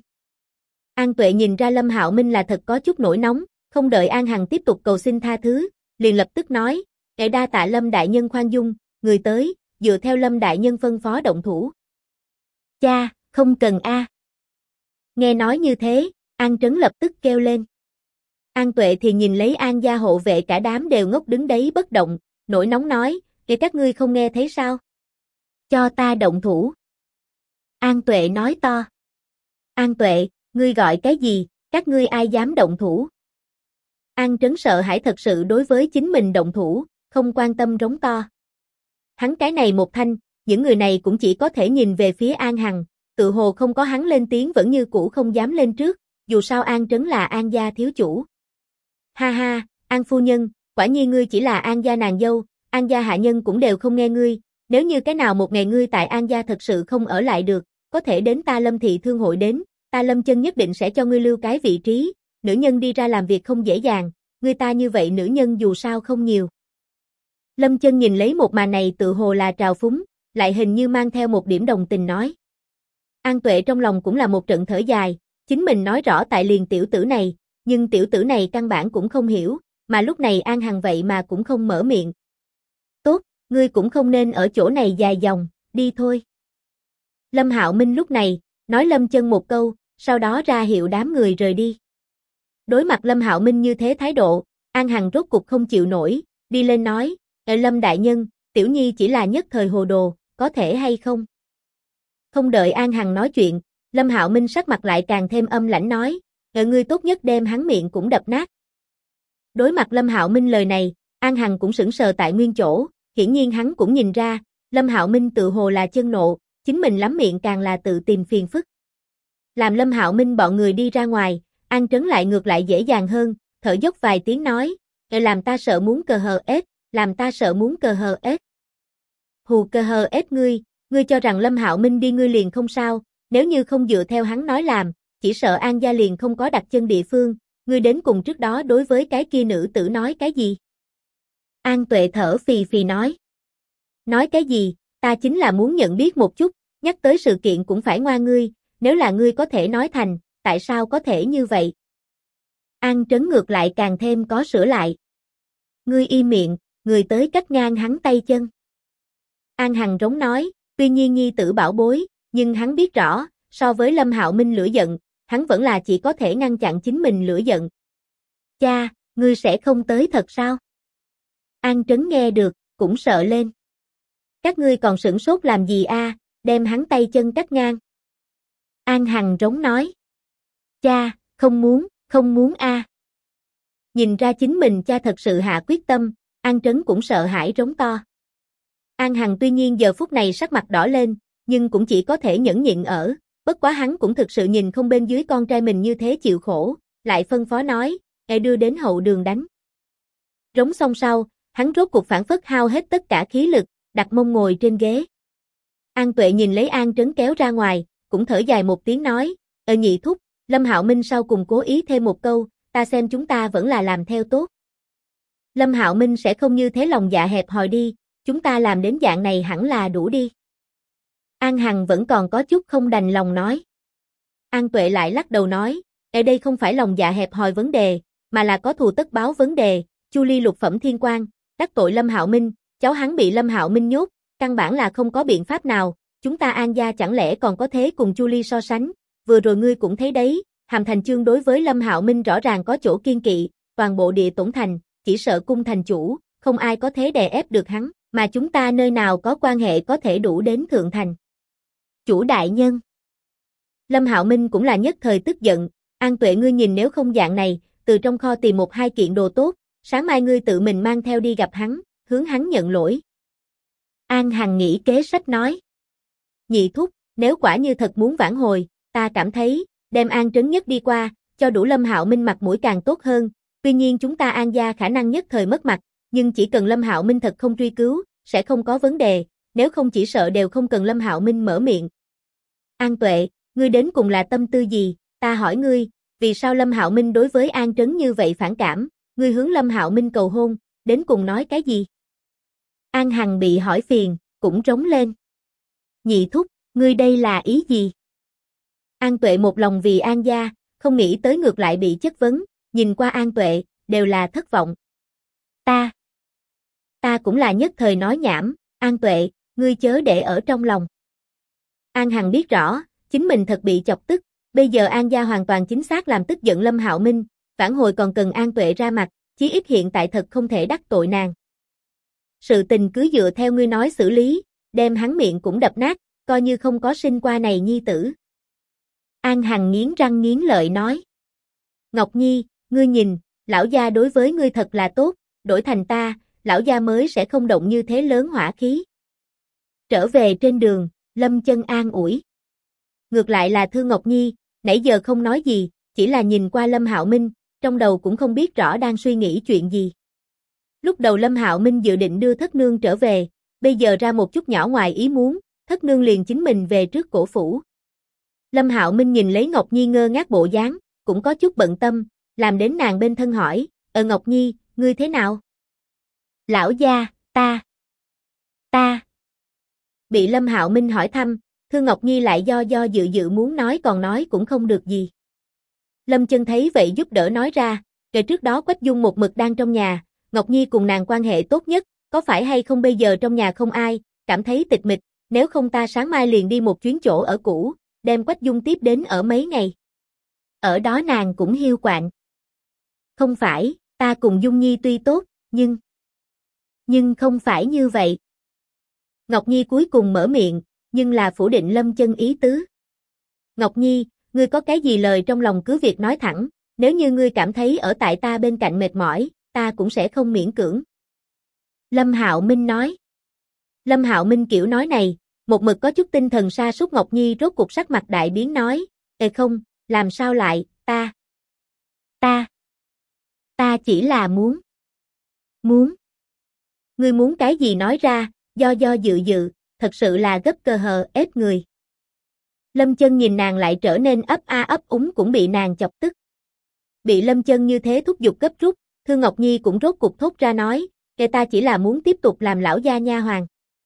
An Tuệ nhìn ra Lâm Hạo Minh là thật có chút nổi nóng, không đợi An Hằng tiếp tục cầu xin tha thứ, liền lập tức nói, kẻ đa tạ Lâm đại nhân khoan dung, người tới, dựa theo Lâm đại nhân phân phó động thủ. Cha, không cần a. Nghe nói như thế, An Trấn lập tức kêu lên. An Tuệ thì nhìn lấy An gia hộ vệ cả đám đều ngốc đứng đấy bất động, nổi nóng nói, kìa các ngươi không nghe thấy sao? Cho ta động thủ. An Tuệ nói to. An Tuệ, ngươi gọi cái gì, các ngươi ai dám động thủ? An Trấn sợ hãi thật sự đối với chính mình động thủ, không quan tâm rống to. Hắn cái này một thanh, những người này cũng chỉ có thể nhìn về phía An Hằng, tự hồ không có hắn lên tiếng vẫn như cũ không dám lên trước, dù sao An Trấn là An gia thiếu chủ. Ha ha, An phu nhân, quả nhiên ngươi chỉ là An gia nàng dâu, An gia hạ nhân cũng đều không nghe ngươi, nếu như cái nào một ngày ngươi tại An gia thật sự không ở lại được, có thể đến ta Lâm thị thương hội đến, ta Lâm Chân nhất định sẽ cho ngươi lưu cái vị trí, nữ nhân đi ra làm việc không dễ dàng, ngươi ta như vậy nữ nhân dù sao không nhiều. Lâm Chân nhìn lấy một màn này tự hồ là trào phúng, lại hình như mang theo một điểm đồng tình nói. An Tuệ trong lòng cũng là một trận thở dài, chính mình nói rõ tại liền tiểu tử này, nhưng tiểu tử này căn bản cũng không hiểu, mà lúc này An Hằng vậy mà cũng không mở miệng. Tốt, ngươi cũng không nên ở chỗ này dài dòng, đi thôi. Lâm Hạo Minh lúc này, nói Lâm Chân một câu, sau đó ra hiệu đám người rời đi. Đối mặt Lâm Hạo Minh như thế thái độ, An Hằng rốt cục không chịu nổi, đi lên nói, Lâm đại nhân, tiểu nhi chỉ là nhất thời hồ đồ, có thể hay không? Không đợi An Hằng nói chuyện, Lâm Hạo Minh sắc mặt lại càng thêm âm lãnh nói, ngươi tốt nhất đem hắn miệng cũng đập nát. Đối mặt Lâm Hạo Minh lời này, An Hằng cũng sững sờ tại nguyên chỗ, hiển nhiên hắn cũng nhìn ra, Lâm Hạo Minh tự hồ là chân nộ, chính mình lắm miệng càng là tự tìm phiền phức. Làm Lâm Hạo Minh bọn người đi ra ngoài, An Trấn lại ngược lại dễ dàng hơn, thở dốc vài tiếng nói, làm ta sợ muốn cờ hờ ết, làm ta sợ muốn cờ hờ ết. Hù cờ hờ ết ngươi cho rằng Lâm Hạo Minh đi ngươi liền không sao, nếu như không dựa theo hắn nói làm, chỉ sợ An gia liền không có đặt chân địa phương, ngươi đến cùng trước đó đối với cái kia nữ tử nói cái gì? An Tuệ thở phì phì nói. Nói cái gì, ta chính là muốn nhận biết một chút, nhắc tới sự kiện cũng phải ngoan ngươi, nếu là ngươi có thể nói thành, tại sao có thể như vậy? An Trấn ngược lại càng thêm có sửa lại. Ngươi im miệng, người tới cắt ngang hắn tay chân. An Hằng rống nói, tuy nhiên nhi tử bảo bối, nhưng hắn biết rõ, so với Lâm Hạo Minh lửa giận, hắn vẫn là chỉ có thể ngăn chặn chính mình lửa giận. Cha, ngươi sẽ không tới thật sao? An Trấn nghe được, cũng sợ lên. Các ngươi còn sửng sốt làm gì a? Đem hắn tay chân cắt ngang. An Hằng rống nói. Cha, không muốn a. Nhìn ra chính mình cha thật sự hạ quyết tâm, An Trấn cũng sợ hãi rống to. An Hằng tuy nhiên giờ phút này sắc mặt đỏ lên, nhưng cũng chỉ có thể nhẫn nhịn ở, bất quá hắn cũng thực sự nhìn không bên dưới con trai mình như thế chịu khổ, lại phân phó nói, đưa đến hậu đường đánh. Rống xong sau, hắn rốt cuộc phản phất hao hết tất cả khí lực, đặt mông ngồi trên ghế. An Tuệ nhìn lấy An Trấn kéo ra ngoài, cũng thở dài một tiếng nói, nhị thúc, Lâm Hạo Minh sau cùng cố ý thêm một câu, ta xem chúng ta vẫn là làm theo tốt. Lâm Hạo Minh sẽ không như thế lòng dạ hẹp hòi đi, chúng ta làm đến dạng này hẳn là đủ đi. An Hằng vẫn còn có chút không đành lòng nói. An Tuệ lại lắc đầu nói, ở đây không phải lòng dạ hẹp hòi vấn đề, mà là có thù tất báo vấn đề. Chu Ly lục phẩm thiên quan, đắc tội Lâm Hạo Minh, cháu hắn bị Lâm Hạo Minh nhốt, căn bản là không có biện pháp nào, chúng ta An gia chẳng lẽ còn có thế cùng Chu Ly so sánh, vừa rồi ngươi cũng thấy đấy, Hàm Thành Chương đối với Lâm Hạo Minh rõ ràng có chỗ kiên kỵ, toàn bộ địa tổn thành, chỉ sợ cung thành chủ, không ai có thế đè ép được hắn, mà chúng ta nơi nào có quan hệ có thể đủ đến thượng thành. Chủ đại nhân. Lâm Hạo Minh cũng là nhất thời tức giận, An Tuệ ngươi nhìn nếu không dạng này, từ trong kho tìm một hai kiện đồ tốt, sáng mai ngươi tự mình mang theo đi gặp hắn, hướng hắn nhận lỗi. An Hằng nghĩ kế sách nói. Nhị thúc, nếu quả như thật muốn vãn hồi, ta cảm thấy, đem An Trấn Nhất đi qua, cho đủ Lâm Hạo Minh mặt mũi càng tốt hơn, tuy nhiên chúng ta An gia khả năng nhất thời mất mặt, nhưng chỉ cần Lâm Hạo Minh thật không truy cứu, sẽ không có vấn đề, nếu không chỉ sợ đều không cần Lâm Hạo Minh mở miệng. An Tuệ, ngươi đến cùng là tâm tư gì, ta hỏi ngươi, vì sao Lâm Hạo Minh đối với An Trấn như vậy phản cảm, ngươi hướng Lâm Hạo Minh cầu hôn, đến cùng nói cái gì? An Hằng bị hỏi phiền, cũng trống lên. Nhị thúc, ngươi đây là ý gì? An Tuệ một lòng vì An gia, không nghĩ tới ngược lại bị chất vấn, nhìn qua An Tuệ, đều là thất vọng. Ta cũng là nhất thời nói nhảm, An Tuệ, ngươi chớ để ở trong lòng. An Hằng biết rõ, chính mình thật bị chọc tức, bây giờ An gia hoàn toàn chính xác làm tức giận Lâm Hạo Minh, phản hồi còn cần An Tuệ ra mặt, chí ít hiện tại thật không thể đắc tội nàng. Sự tình cứ dựa theo ngươi nói xử lý, đem hắn miệng cũng đập nát, coi như không có sinh qua này nhi tử. An Hằng nghiến răng nghiến lợi nói. Ngọc Nhi, ngươi nhìn, lão gia đối với ngươi thật là tốt, đổi thành ta, lão gia mới sẽ không động như thế lớn hỏa khí. Trở về trên đường, Lâm Chân an ủi. Ngược lại là Thư Ngọc Nhi, nãy giờ không nói gì, chỉ là nhìn qua Lâm Hạo Minh, trong đầu cũng không biết rõ đang suy nghĩ chuyện gì. Lúc đầu Lâm Hạo Minh dự định đưa thất nương trở về, bây giờ ra một chút nhỏ ngoài ý muốn, thất nương liền chính mình về trước cổ phủ. Lâm Hạo Minh nhìn lấy Ngọc Nhi ngơ ngác bộ dáng, cũng có chút bận tâm, làm đến nàng bên thân hỏi, Ngọc Nhi, ngươi thế nào? Lão gia, ta. Bị Lâm Hạo Minh hỏi thăm, Thư Ngọc Nhi lại do dự muốn nói còn nói cũng không được gì. Lâm Chân thấy vậy giúp đỡ nói ra, kể trước đó Quách Dung một mực đang trong nhà, Ngọc Nhi cùng nàng quan hệ tốt nhất, có phải hay không bây giờ trong nhà không ai, cảm thấy tịch mịch, nếu không ta sáng mai liền đi một chuyến chỗ ở cũ, đem Quách Dung tiếp đến ở mấy ngày. Ở đó nàng cũng hiu quạnh. Không phải, ta cùng Dung Nhi tuy tốt, nhưng không phải như vậy. Ngọc Nhi cuối cùng mở miệng, nhưng là phủ định Lâm Chân ý tứ. Ngọc Nhi, ngươi có cái gì lời trong lòng cứ việc nói thẳng, nếu như ngươi cảm thấy ở tại ta bên cạnh mệt mỏi, ta cũng sẽ không miễn cưỡng. Lâm Hạo Minh nói. Lâm Hạo Minh kiểu nói này, một mực có chút tinh thần sa sút Ngọc Nhi rốt cuộc sắc mặt đại biến nói, không, làm sao lại, ta chỉ là muốn. Ngươi muốn cái gì nói ra, do dự, thật sự là gấp cơ hờ ép người. Lâm Chân nhìn nàng lại trở nên ấp a ấp úng cũng bị nàng chọc tức. Bị Lâm Chân như thế thúc giục gấp rút, Thư Ngọc Nhi cũng rốt cục thốt ra nói, ta chỉ là muốn tiếp tục làm lão gia nha hoàn.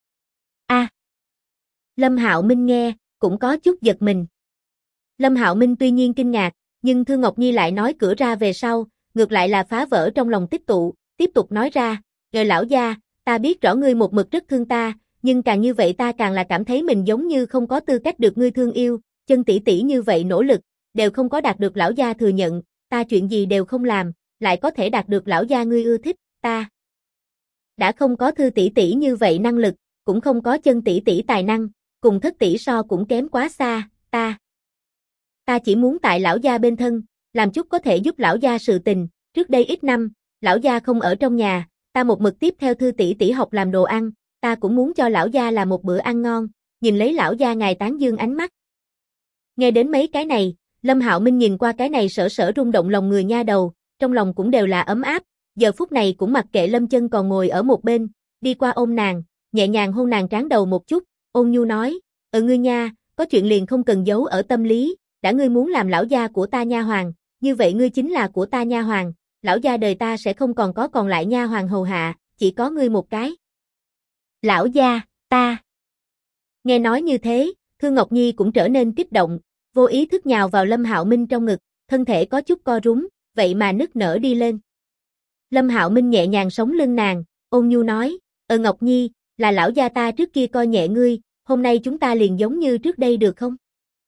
Lâm Hạo Minh nghe, cũng có chút giật mình. Lâm Hạo Minh tuy nhiên kinh ngạc, nhưng Thư Ngọc Nhi lại nói cửa ra về sau, ngược lại là phá vỡ trong lòng tích tụ, tiếp tục nói ra, lão gia, ta biết rõ ngươi một mực rất thương ta, nhưng càng như vậy ta càng là cảm thấy mình giống như không có tư cách được ngươi thương yêu, Chân tỷ tỷ như vậy nỗ lực, đều không có đạt được lão gia thừa nhận, ta chuyện gì đều không làm, lại có thể đạt được lão gia ngươi ưa thích, ta đã không có Thư tỷ tỷ như vậy năng lực, cũng không có Chân tỷ tỷ tài năng, cùng Thất tỷ so cũng kém quá xa, ta chỉ muốn tại lão gia bên thân, làm chút có thể giúp lão gia sự tình, trước đây ít năm, lão gia không ở trong nhà, ta một mực tiếp theo Thư tỷ tỷ học làm đồ ăn, ta cũng muốn cho lão gia làm một bữa ăn ngon, nhìn lấy lão gia ngài tán dương ánh mắt. Nghe đến mấy cái này, Lâm Hạo Minh nhìn qua cái này sở sở rung động lòng người nha đầu, trong lòng cũng đều là ấm áp, giờ phút này cũng mặc kệ Lâm Chân còn ngồi ở một bên, đi qua ôm nàng, nhẹ nhàng hôn nàng trán đầu một chút, ôn nhu nói, ngươi nha, có chuyện liền không cần giấu ở tâm lý, đã ngươi muốn làm lão gia của ta nha hoàn, như vậy ngươi chính là của ta nha hoàn, lão gia đời ta sẽ không còn có còn lại nha hoàn hầu hạ, chỉ có ngươi một cái. Lão gia, ta. Nghe nói như thế, Thương Ngọc Nhi cũng trở nên kích động, vô ý thức nhào vào Lâm Hạo Minh trong ngực, thân thể có chút co rúm, vậy mà nức nở đi lên. Lâm Hạo Minh nhẹ nhàng sống lưng nàng, ôn nhu nói, Ngọc Nhi, là lão gia ta trước kia coi nhẹ ngươi, hôm nay chúng ta liền giống như trước đây được không?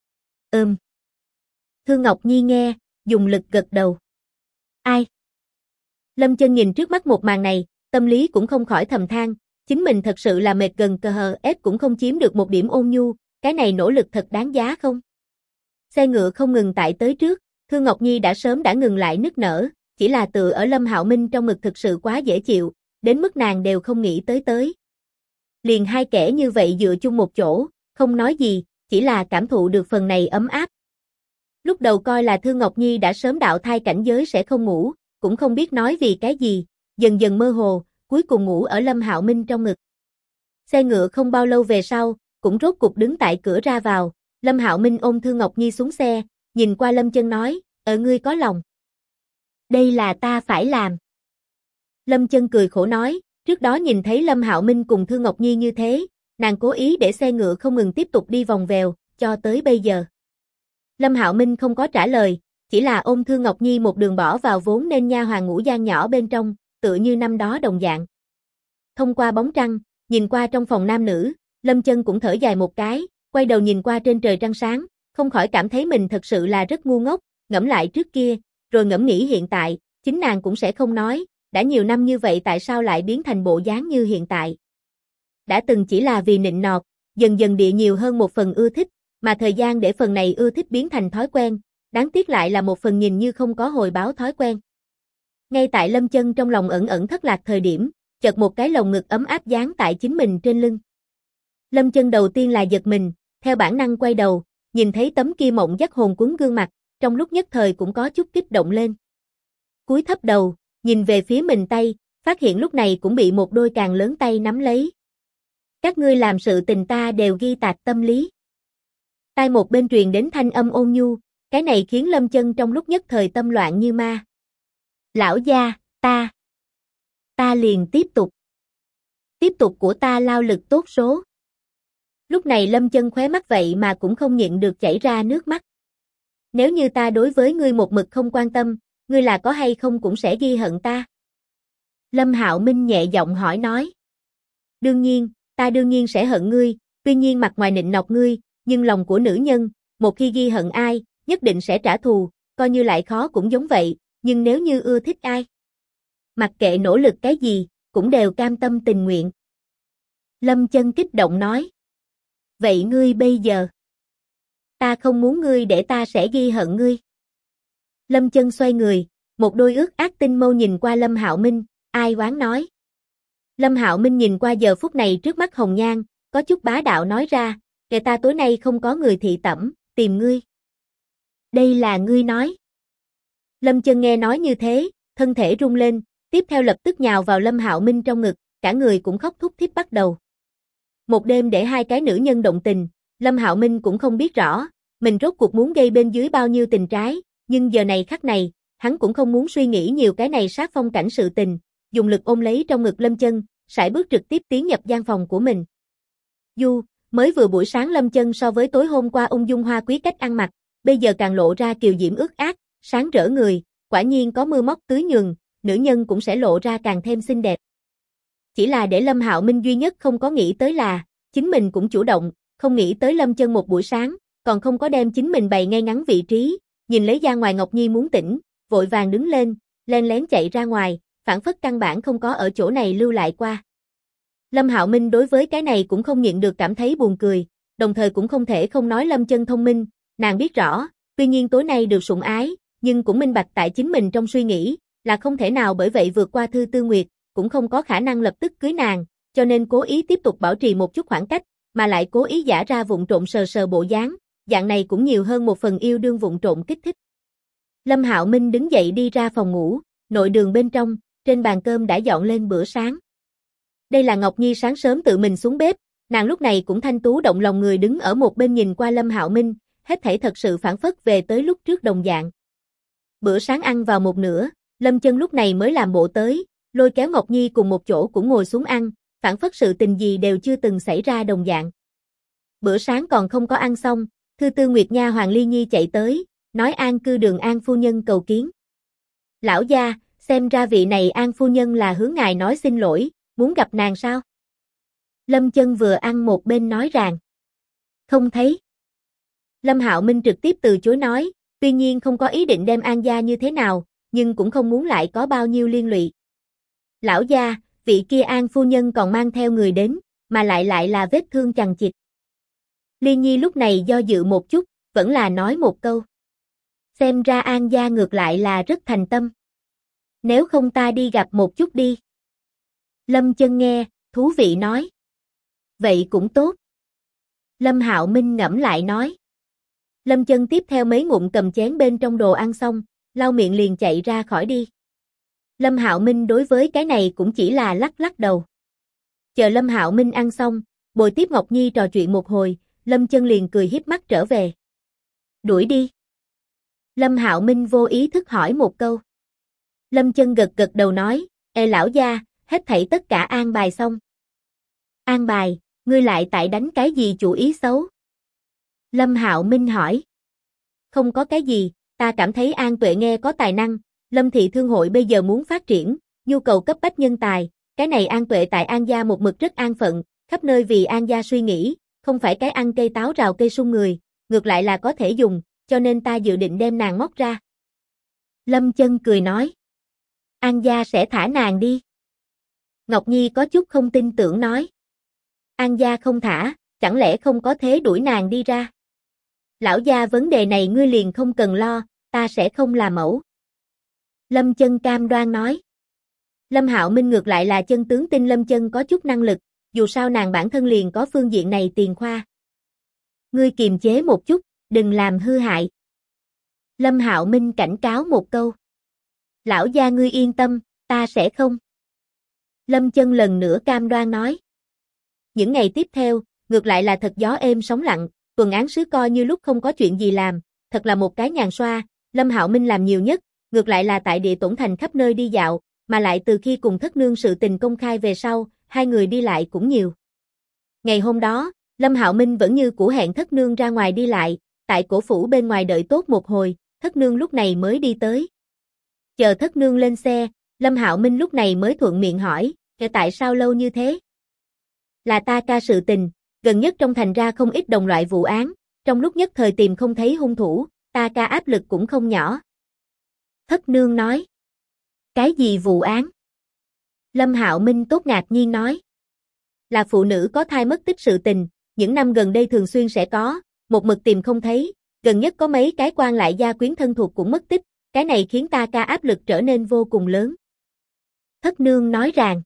Thương Ngọc Nhi nghe, dùng lực gật đầu. Ai? Lâm Chân nhìn trước mắt một màn này, tâm lý cũng không khỏi thầm than, chính mình thật sự là mệt gần cờ hờ ép cũng không chiếm được một điểm ôn nhu, cái này nỗ lực thật đáng giá không? Xe ngựa không ngừng tại tới trước, Thương Ngọc Nhi đã sớm đã ngừng lại nức nở, chỉ là tựa ở Lâm Hạo Minh trong ngực thực sự quá dễ chịu, đến mức nàng đều không nghĩ tới. Liền hai kẻ như vậy dựa chung một chỗ, không nói gì, chỉ là cảm thụ được phần này ấm áp. Lúc đầu coi là Thương Ngọc Nhi đã sớm đạo thai cảnh giới sẽ không ngủ, cũng không biết nói vì cái gì, dần dần mơ hồ, cuối cùng ngủ ở Lâm Hạo Minh trong ngực. Xe ngựa không bao lâu về sau, cũng rốt cục đứng tại cửa ra vào, Lâm Hạo Minh ôm Thương Ngọc Nhi xuống xe, nhìn qua Lâm Chân nói, ngươi có lòng. Đây là ta phải làm. Lâm Chân cười khổ nói, trước đó nhìn thấy Lâm Hạo Minh cùng Thương Ngọc Nhi như thế, nàng cố ý để xe ngựa không ngừng tiếp tục đi vòng vèo, cho tới bây giờ. Lâm Hạo Minh không có trả lời, chỉ là ôm Thương Ngọc Nhi một đường bỏ vào vốn nên nha hoàn ngủ gian nhỏ bên trong, tựa như năm đó đồng dạng. Thông qua bóng trăng, nhìn qua trong phòng nam nữ, Lâm Chân cũng thở dài một cái, quay đầu nhìn qua trên trời trăng sáng, không khỏi cảm thấy mình thật sự là rất ngu ngốc, ngẫm lại trước kia, rồi ngẫm nghĩ hiện tại, chính nàng cũng sẽ không nói, đã nhiều năm như vậy tại sao lại biến thành bộ dáng như hiện tại. Đã từng chỉ là vì nịnh nọt, dần dần địa nhiều hơn một phần ưa thích, mà thời gian để phần này ưa thích biến thành thói quen, đáng tiếc lại là một phần nhìn như không có hồi báo thói quen. Ngay tại Lâm Chân trong lòng ẩn ẩn thất lạc thời điểm, chợt một cái lồng ngực ấm áp dán tại chính mình trên lưng. Lâm Chân đầu tiên là giật mình, theo bản năng quay đầu, nhìn thấy tấm kia mộng giấc hồn cuốn gương mặt, trong lúc nhất thời cũng có chút kích động lên. Cúi thấp đầu, nhìn về phía mình tay, phát hiện lúc này cũng bị một đôi càng lớn tay nắm lấy. Các ngươi làm sự tình ta đều ghi tạc tâm lý. Tai một bên truyền đến thanh âm ôn nhu, cái này khiến Lâm Chân trong lúc nhất thời tâm loạn như ma. Lão gia, ta liền tiếp tục của ta lao lực tốt số. Lúc này Lâm Chân khóe mắt vậy mà cũng không nhịn được chảy ra nước mắt. Nếu như ta đối với ngươi một mực không quan tâm, ngươi là có hay không cũng sẽ ghi hận ta. Lâm Hạo Minh nhẹ giọng hỏi nói. Đương nhiên, ta đương nhiên sẽ hận ngươi, tuy nhiên mặt ngoài nịnh nọt ngươi, nhưng lòng của nữ nhân, một khi ghi hận ai, nhất định sẽ trả thù, coi như lại khó cũng giống vậy, nhưng nếu như ưa thích ai, mặc kệ nỗ lực cái gì, cũng đều cam tâm tình nguyện. Lâm Chân kích động nói. Vậy ngươi bây giờ? Ta không muốn ngươi để ta sẽ ghi hận ngươi. Lâm Chân xoay người, một đôi ước ác tinh mâu nhìn qua Lâm Hạo Minh, ai oán nói. Lâm Hạo Minh nhìn qua giờ phút này trước mắt hồng nhan, có chút bá đạo nói ra, kể ta tối nay không có người thị tẩm, tìm ngươi. Đây là ngươi nói. Lâm Chân nghe nói như thế, thân thể rung lên, tiếp theo lập tức nhào vào Lâm Hạo Minh trong ngực, cả người cũng khóc thút thít bắt đầu. Một đêm để hai cái nữ nhân động tình, Lâm Hạo Minh cũng không biết rõ, mình rốt cuộc muốn gây bên dưới bao nhiêu tình trái, nhưng giờ này khắc này, hắn cũng không muốn suy nghĩ nhiều cái này sát phong cảnh sự tình, dùng lực ôm lấy trong ngực Lâm Chân, sải bước trực tiếp tiến nhập gian phòng của mình. Mới vừa buổi sáng Lâm Chân so với tối hôm qua ung dung hoa quý cách ăn mặc, bây giờ càng lộ ra kiều diễm ước ác, sáng rỡ người, quả nhiên có mưa móc tưới nhường, nữ nhân cũng sẽ lộ ra càng thêm xinh đẹp. Chỉ là để Lâm Hạo Minh duy nhất không có nghĩ tới là, chính mình cũng chủ động, không nghĩ tới Lâm Chân một buổi sáng, còn không có đem chính mình bày ngay ngắn vị trí, nhìn lấy ra ngoài Ngọc Nhi muốn tỉnh, vội vàng đứng lên, len lén chạy ra ngoài, phản phất căn bản không có ở chỗ này lưu lại qua. Lâm Hạo Minh đối với cái này cũng không nhịn được cảm thấy buồn cười, đồng thời cũng không thể không nói Lâm Chân thông minh, nàng biết rõ, tuy nhiên tối nay được sủng ái, nhưng cũng minh bạch tại chính mình trong suy nghĩ, là không thể nào bởi vậy vượt qua Thư Tư Nguyệt, cũng không có khả năng lập tức cưới nàng, cho nên cố ý tiếp tục bảo trì một chút khoảng cách, mà lại cố ý giả ra vụng trộn sờ sờ bộ dáng, dạng này cũng nhiều hơn một phần yêu đương vụng trộm kích thích. Lâm Hạo Minh đứng dậy đi ra phòng ngủ, nội đường bên trong, trên bàn cơm đã dọn lên bữa sáng. Đây là Ngọc Nhi sáng sớm tự mình xuống bếp, nàng lúc này cũng thanh tú động lòng người đứng ở một bên nhìn qua Lâm Hạo Minh, hết thảy thật sự phảng phất về tới lúc trước đồng dạng. Bữa sáng ăn vào một nửa, Lâm Chân lúc này mới làm bộ tới, lôi kéo Ngọc Nhi cùng một chỗ cũng ngồi xuống ăn, phảng phất sự tình gì đều chưa từng xảy ra đồng dạng. Bữa sáng còn không có ăn xong, Thư Tư Nguyệt nha Hoàng Ly Nhi chạy tới, nói An cư đường An phu nhân cầu kiến. Lão gia, xem ra vị này An phu nhân là hướng ngài nói xin lỗi, muốn gặp nàng sao? Lâm Chân vừa ăn một bên nói rằng, không thấy. Lâm Hạo Minh trực tiếp từ chối nói, tuy nhiên không có ý định đem An gia như thế nào, nhưng cũng không muốn lại có bao nhiêu liên lụy. Lão gia, vị kia An phu nhân còn mang theo người đến, mà lại là vết thương chằng chịt. Liên Nhi lúc này do dự một chút, vẫn là nói một câu. Xem ra An gia ngược lại là rất thành tâm. Nếu không ta đi gặp một chút đi. Lâm Chân nghe, thú vị nói. Vậy cũng tốt. Lâm Hạo Minh ngẫm lại nói. Lâm Chân tiếp theo mấy ngụm cầm chén bên trong đồ ăn xong, lau miệng liền chạy ra khỏi đi. Lâm Hạo Minh đối với cái này cũng chỉ là lắc lắc đầu. Chờ Lâm Hạo Minh ăn xong, bồi tiếp Ngọc Nhi trò chuyện một hồi, Lâm Chân liền cười híp mắt trở về. Đuổi đi. Lâm Hạo Minh vô ý thức hỏi một câu. Lâm Chân gật gật đầu nói, ê lão gia, hết thảy tất cả an bài xong. An bài, ngươi lại tại đánh cái gì chủ ý xấu? Lâm Hạo Minh hỏi. Không có cái gì, ta cảm thấy An Tuệ nghe có tài năng, Lâm thị thương hội bây giờ muốn phát triển, nhu cầu cấp bách nhân tài, cái này An Tuệ tại An gia một mực rất an phận, khắp nơi vì An gia suy nghĩ, không phải cái ăn cây táo rào cây sung người, ngược lại là có thể dùng, cho nên ta dự định đem nàng móc ra. Lâm Chân cười nói. An gia sẽ thả nàng đi. Ngọc Nhi có chút không tin tưởng nói. An gia không thả, chẳng lẽ không có thế đuổi nàng đi ra? Lão gia vấn đề này ngươi liền không cần lo, ta sẽ không làm mẫu. Lâm Chân cam đoan nói. Lâm Hạo Minh ngược lại là chân tướng tin Lâm Chân có chút năng lực, dù sao nàng bản thân liền có phương diện này tiền khoa. Ngươi kiềm chế một chút, đừng làm hư hại. Lâm Hạo Minh cảnh cáo một câu. Lão gia ngươi yên tâm, ta sẽ không. Lâm Chân lần nữa cam đoan nói. Những ngày tiếp theo, ngược lại là thật gió êm sóng lặng, tuần án sứ coi như lúc không có chuyện gì làm, thật là một cái nhàn xoa, Lâm Hạo Minh làm nhiều nhất, ngược lại là tại địa tổn thành khắp nơi đi dạo, mà lại từ khi cùng thất nương sự tình công khai về sau, hai người đi lại cũng nhiều. Ngày hôm đó, Lâm Hạo Minh vẫn như cũ hẹn thất nương ra ngoài đi lại, tại cổ phủ bên ngoài đợi tốt một hồi, thất nương lúc này mới đi tới. Chờ thất nương lên xe, Lâm Hạo Minh lúc này mới thuận miệng hỏi, tại sao lâu như thế? Là ta ca sự tình, gần nhất trong thành ra không ít đồng loại vụ án, trong lúc nhất thời tìm không thấy hung thủ, ta ca áp lực cũng không nhỏ. Thất nương nói. Cái gì vụ án? Lâm Hạo Minh tốt ngạc nhiên nói. Là phụ nữ có thai mất tích sự tình, những năm gần đây thường xuyên sẽ có, một mực tìm không thấy, gần nhất có mấy cái quan lại gia quyến thân thuộc cũng mất tích, cái này khiến ta ca áp lực trở nên vô cùng lớn. Thất nương nói rằng.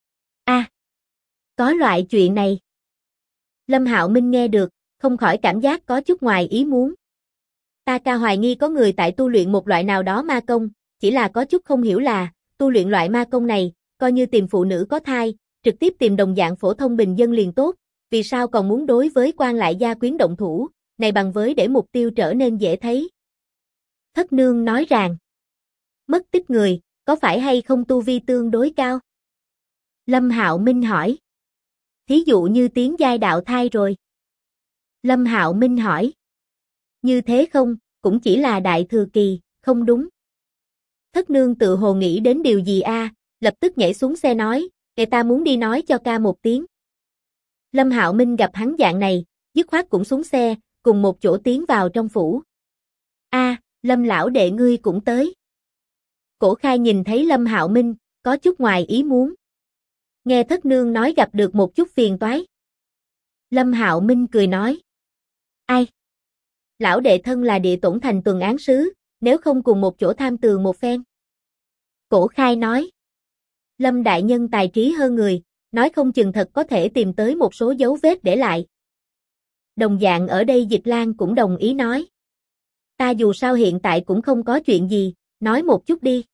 Có loại chuyện này. Lâm Hạo Minh nghe được, không khỏi cảm giác có chút ngoài ý muốn. Ta ca hoài nghi có người tại tu luyện một loại nào đó ma công, chỉ là có chút không hiểu là, tu luyện loại ma công này, coi như tìm phụ nữ có thai, trực tiếp tìm đồng dạng phổ thông bình dân liền tốt, vì sao còn muốn đối với quan lại gia quyến động thủ, này bằng với để mục tiêu trở nên dễ thấy. Thất nương nói rằng, mất tích người, có phải hay không tu vi tương đối cao? Lâm Hạo Minh hỏi. Thí dụ như tiến giai đạo thai rồi. Lâm Hạo Minh hỏi. Như thế không, cũng chỉ là đại thừa kỳ, không đúng. Thất nương tự hồ nghĩ đến điều gì lập tức nhảy xuống xe nói, người ta muốn đi nói cho ca một tiếng. Lâm Hạo Minh gặp hắn dạng này, dứt khoát cũng xuống xe, cùng một chỗ tiến vào trong phủ. Lâm lão đệ ngươi cũng tới. Cổ Khai nhìn thấy Lâm Hạo Minh, có chút ngoài ý muốn. Nghe thất nương nói gặp được một chút phiền toái. Lâm Hạo Minh cười nói. Ai? Lão đệ thân là địa tổn thành tuần án sứ, nếu không cùng một chỗ tham tường một phen. Cổ Khai nói. Lâm đại nhân tài trí hơn người, nói không chừng thật có thể tìm tới một số dấu vết để lại. Đồng dạng ở đây Dịch Lan cũng đồng ý nói. Ta dù sao hiện tại cũng không có chuyện gì, nói một chút đi.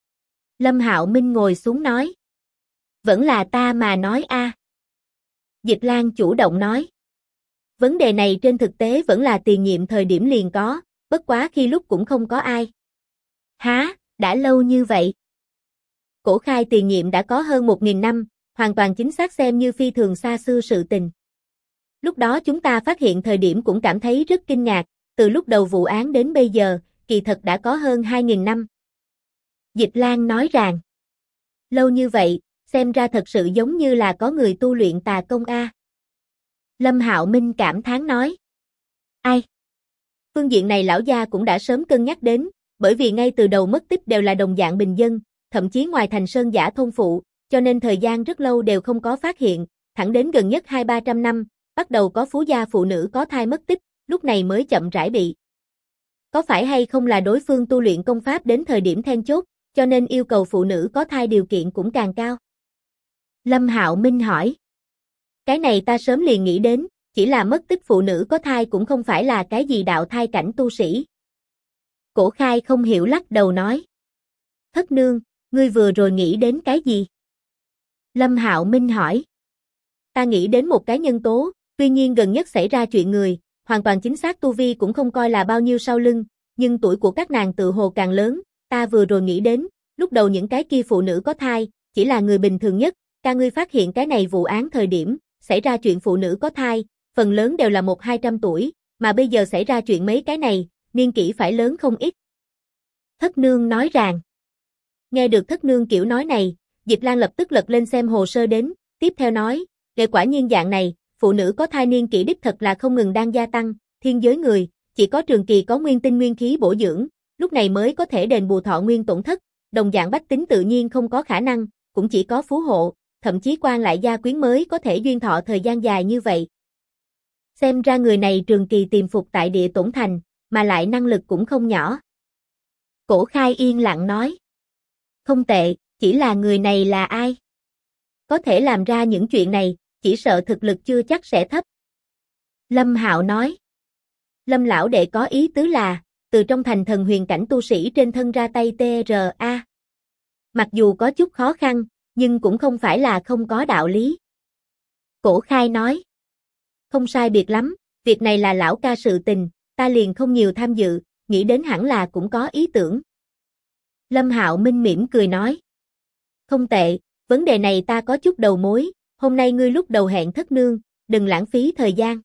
Lâm Hạo Minh ngồi xuống nói. Vẫn là ta mà nói a. Dịch Lan chủ động nói. Vấn đề này trên thực tế vẫn là tiền nhiệm thời điểm liền có, bất quá khi lúc cũng không có ai. Há, đã lâu như vậy. Cổ khai tiền nhiệm đã có hơn 1.000 năm, hoàn toàn chính xác xem như phi thường xa xưa sự tình. Lúc đó chúng ta phát hiện thời điểm cũng cảm thấy rất kinh ngạc, từ lúc đầu vụ án đến bây giờ, kỳ thật đã có hơn 2.000 năm. Dịch Lan nói rằng, lâu như vậy, xem ra thật sự giống như là có người tu luyện tà công a. Lâm Hạo Minh cảm thán nói. Ai? Phương diện này lão gia cũng đã sớm cân nhắc đến, bởi vì ngay từ đầu mất tích đều là đồng dạng bình dân, thậm chí ngoài thành sơn giả thôn phụ, cho nên thời gian rất lâu đều không có phát hiện, thẳng đến gần nhất 200-300 năm, bắt đầu có phú gia phụ nữ có thai mất tích, lúc này mới chậm rãi bị. Có phải hay không là đối phương tu luyện công pháp đến thời điểm then chốt, cho nên yêu cầu phụ nữ có thai điều kiện cũng càng cao? Lâm Hạo Minh hỏi. Cái này ta sớm liền nghĩ đến, chỉ là mất tích phụ nữ có thai cũng không phải là cái gì đạo thai cảnh tu sĩ. Cổ khai không hiểu lắc đầu nói. Thất nương, ngươi vừa rồi nghĩ đến cái gì? Lâm Hạo Minh hỏi. Ta nghĩ đến một cái nhân tố, tuy nhiên gần nhất xảy ra chuyện người, hoàn toàn chính xác tu vi cũng không coi là bao nhiêu sau lưng, nhưng tuổi của các nàng tự hồ càng lớn, ta vừa rồi nghĩ đến, lúc đầu những cái kia phụ nữ có thai, chỉ là người bình thường nhất, ca ngươi phát hiện cái này vụ án thời điểm, xảy ra chuyện phụ nữ có thai, phần lớn đều là 100-200 tuổi, mà bây giờ xảy ra chuyện mấy cái này, niên kỷ phải lớn không ít. Thất nương nói rằng. Nghe được thất nương kiểu nói này, Dịch Lan lập tức lật lên xem hồ sơ đến, tiếp theo nói, để quả nhiên dạng này, phụ nữ có thai niên kỷ đích thật là không ngừng đang gia tăng, thiên giới người, chỉ có trường kỳ có nguyên tinh nguyên khí bổ dưỡng, lúc này mới có thể đền bù thọ nguyên tổn thất, đồng dạng bách tính tự nhiên không có khả năng, cũng chỉ có phú hộ, thậm chí quan lại gia quyến mới có thể duyên thọ thời gian dài như vậy. Xem ra người này trường kỳ tiềm phục tại địa tổn thành, mà lại năng lực cũng không nhỏ. Cổ khai yên lặng nói. Không tệ, chỉ là người này là ai? Có thể làm ra những chuyện này, chỉ sợ thực lực chưa chắc sẽ thấp. Lâm Hạo nói. Lâm lão đệ có ý tứ là, từ trong thành thần huyền cảnh tu sĩ trên thân ra tay TRA. Mặc dù có chút khó khăn, nhưng cũng không phải là không có đạo lý. Cổ khai nói. Không sai biệt lắm, việc này là lão ca sự tình, ta liền không nhiều tham dự, nghĩ đến hẳn là cũng có ý tưởng. Lâm Hạo Minh mỉm cười nói. Không tệ, vấn đề này ta có chút đầu mối, hôm nay ngươi lúc đầu hẹn thất nương, đừng lãng phí thời gian.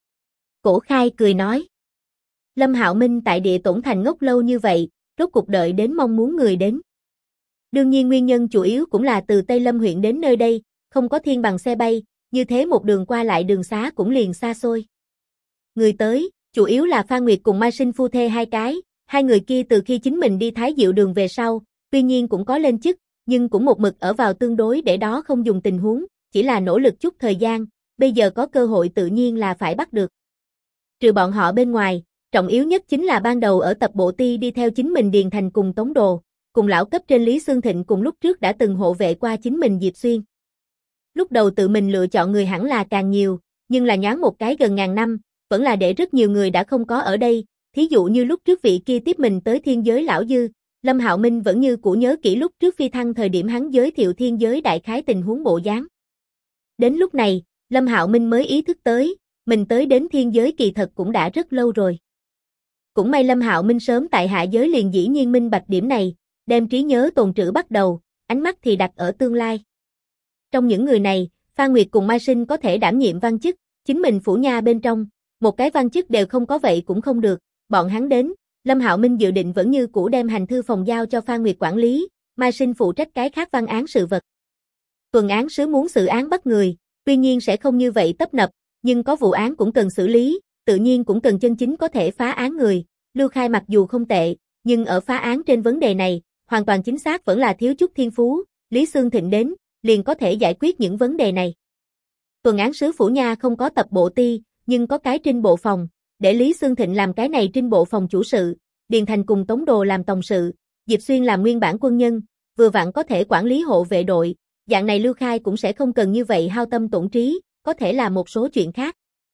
Cổ khai cười nói. Lâm Hạo Minh tại địa tổn thành ngốc lâu như vậy, rốt cuộc đợi đến mong muốn người đến. Đương nhiên nguyên nhân chủ yếu cũng là từ Tây Lâm huyện đến nơi đây, không có thiên bằng xe bay, như thế một đường qua lại đường xá cũng liền xa xôi. Người tới, chủ yếu là Phan Nguyệt cùng Mai Sinh phu thê hai cái, hai người kia từ khi chính mình đi Thái Diệu đường về sau, tuy nhiên cũng có lên chức, nhưng cũng một mực ở vào tương đối để đó không dùng tình huống, chỉ là nỗ lực chút thời gian, bây giờ có cơ hội tự nhiên là phải bắt được. Trừ bọn họ bên ngoài, trọng yếu nhất chính là ban đầu ở tập bộ ti đi theo chính mình Điền Thành cùng Tống Đồ, cùng lão cấp trên Lý Xương Thịnh cùng lúc trước đã từng hộ vệ qua chính mình Diệp Xuyên. Lúc đầu tự mình lựa chọn người hẳn là càng nhiều, nhưng là nhoáng một cái gần ngàn năm, vẫn là để rất nhiều người đã không có ở đây, thí dụ như lúc trước vị kia tiếp mình tới thiên giới lão dư, Lâm Hạo Minh vẫn như cũ nhớ kỹ lúc trước phi thăng thời điểm hắn giới thiệu thiên giới đại khái tình huống bộ dáng. Đến lúc này, Lâm Hạo Minh mới ý thức tới, mình tới đến thiên giới kỳ thật cũng đã rất lâu rồi. Cũng may Lâm Hạo Minh sớm tại hạ giới liền dĩ nhiên minh bạch điểm này, đem trí nhớ tồn trữ bắt đầu, ánh mắt thì đặt ở tương lai. Trong những người này, Phan Nguyệt cùng Mai Sinh có thể đảm nhiệm văn chức, chính mình phủ nha bên trong, một cái văn chức đều không có vậy cũng không được, bọn hắn đến, Lâm Hạo Minh dự định vẫn như cũ đem hành thư phòng giao cho Phan Nguyệt quản lý, Mai Sinh phụ trách cái khác văn án sự vật. Tuần án sứ muốn xử án bắt người, tuy nhiên sẽ không như vậy tấp nập, nhưng có vụ án cũng cần xử lý, tự nhiên cũng cần chân chính có thể phá án người, Lưu Khai mặc dù không tệ, nhưng ở phá án trên vấn đề này, hoàn toàn chính xác vẫn là thiếu chút thiên phú, Lý Xương Thịnh đến, liền có thể giải quyết những vấn đề này. Tuần án sứ phủ nha không có tập bộ ti, nhưng có cái trinh bộ phòng, để Lý Xương Thịnh làm cái này trinh bộ phòng chủ sự, Điền Thành cùng Tống Đồ làm tổng sự, Diệp Xuyên làm nguyên bản quân nhân, vừa vặn có thể quản lý hộ vệ đội, dạng này Lưu Khai cũng sẽ không cần như vậy hao tâm tổn trí, có thể là một số chuyện khác.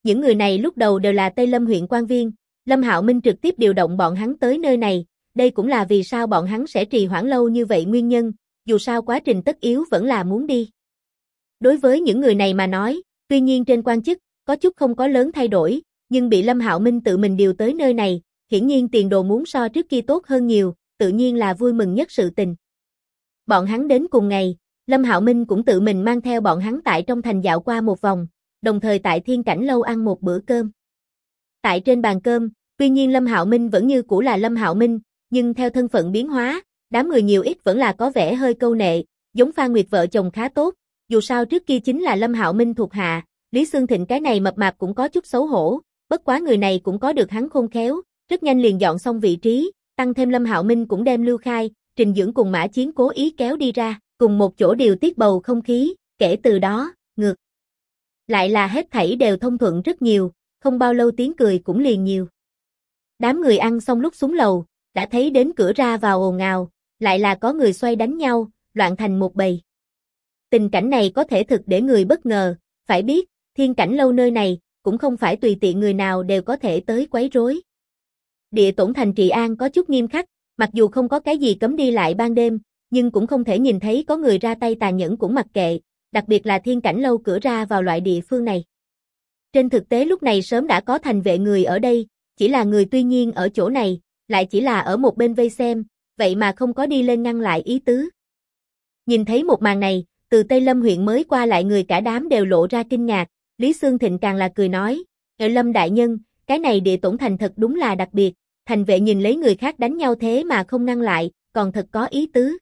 Những người này lúc đầu đều là Tây Lâm huyện quan viên, Lâm Hạo Minh trực tiếp điều động bọn hắn tới nơi này, đây cũng là vì sao bọn hắn sẽ trì hoãn lâu như vậy nguyên nhân, dù sao quá trình tất yếu vẫn là muốn đi. Đối với những người này mà nói, tuy nhiên trên quan chức, có chút không có lớn thay đổi, nhưng bị Lâm Hạo Minh tự mình điều tới nơi này, hiển nhiên tiền đồ muốn so trước kia tốt hơn nhiều, tự nhiên là vui mừng nhất sự tình. Bọn hắn đến cùng ngày, Lâm Hạo Minh cũng tự mình mang theo bọn hắn tại trong thành dạo qua một vòng, đồng thời tại Thiên Cảnh lâu ăn một bữa cơm. Tại trên bàn cơm, tuy nhiên Lâm Hạo Minh vẫn như cũ là Lâm Hạo Minh, nhưng theo thân phận biến hóa, đám người nhiều ít vẫn là có vẻ hơi câu nệ, giống Phan Nguyệt vợ chồng khá tốt, dù sao trước kia chính là Lâm Hạo Minh thuộc hạ, Lý Xương Thịnh cái này mập mạp cũng có chút xấu hổ, bất quá người này cũng có được hắn khôn khéo, rất nhanh liền dọn xong vị trí, tăng thêm Lâm Hạo Minh cũng đem Lưu Khai, Trình Dưỡng cùng Mã Chiến cố ý kéo đi ra, cùng một chỗ điều tiết bầu không khí, kể từ đó, ngược lại là hết thảy đều thông thuận rất nhiều, không bao lâu tiếng cười cũng liền nhiều. Đám người ăn xong lúc xuống lầu, đã thấy đến cửa ra vào ồn ào, lại là có người xoay đánh nhau, loạn thành một bầy. Tình cảnh này có thể thực để người bất ngờ, phải biết, Thiên Cảnh lâu nơi này, cũng không phải tùy tiện người nào đều có thể tới quấy rối. Địa Tổn thành trị an có chút nghiêm khắc, mặc dù không có cái gì cấm đi lại ban đêm, nhưng cũng không thể nhìn thấy có người ra tay tàn nhẫn cũng mặc kệ, đặc biệt là Thiên Cảnh lâu cửa ra vào loại địa phương này. Trên thực tế lúc này sớm đã có thành vệ người ở đây, chỉ là người tuy nhiên ở chỗ này, lại chỉ là ở một bên vây xem, vậy mà không có đi lên ngăn lại ý tứ. Nhìn thấy một màn này, từ Tây Lâm huyện mới qua lại người cả đám đều lộ ra kinh ngạc, Lý Xương Thịnh càng là cười nói, Lâm đại nhân, cái này Địa Tổn thành thật đúng là đặc biệt, thành vệ nhìn lấy người khác đánh nhau thế mà không ngăn lại, còn thật có ý tứ.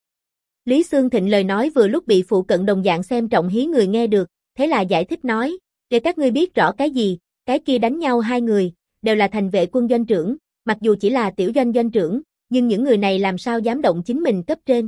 Lý Xương Thịnh lời nói vừa lúc bị phụ cận đồng dạng xem trọng hí người nghe được, thế là giải thích nói, để các ngươi biết rõ cái gì, cái kia đánh nhau hai người, đều là thành vệ quân doanh trưởng, mặc dù chỉ là tiểu doanh doanh trưởng, nhưng những người này làm sao dám động chính mình cấp trên.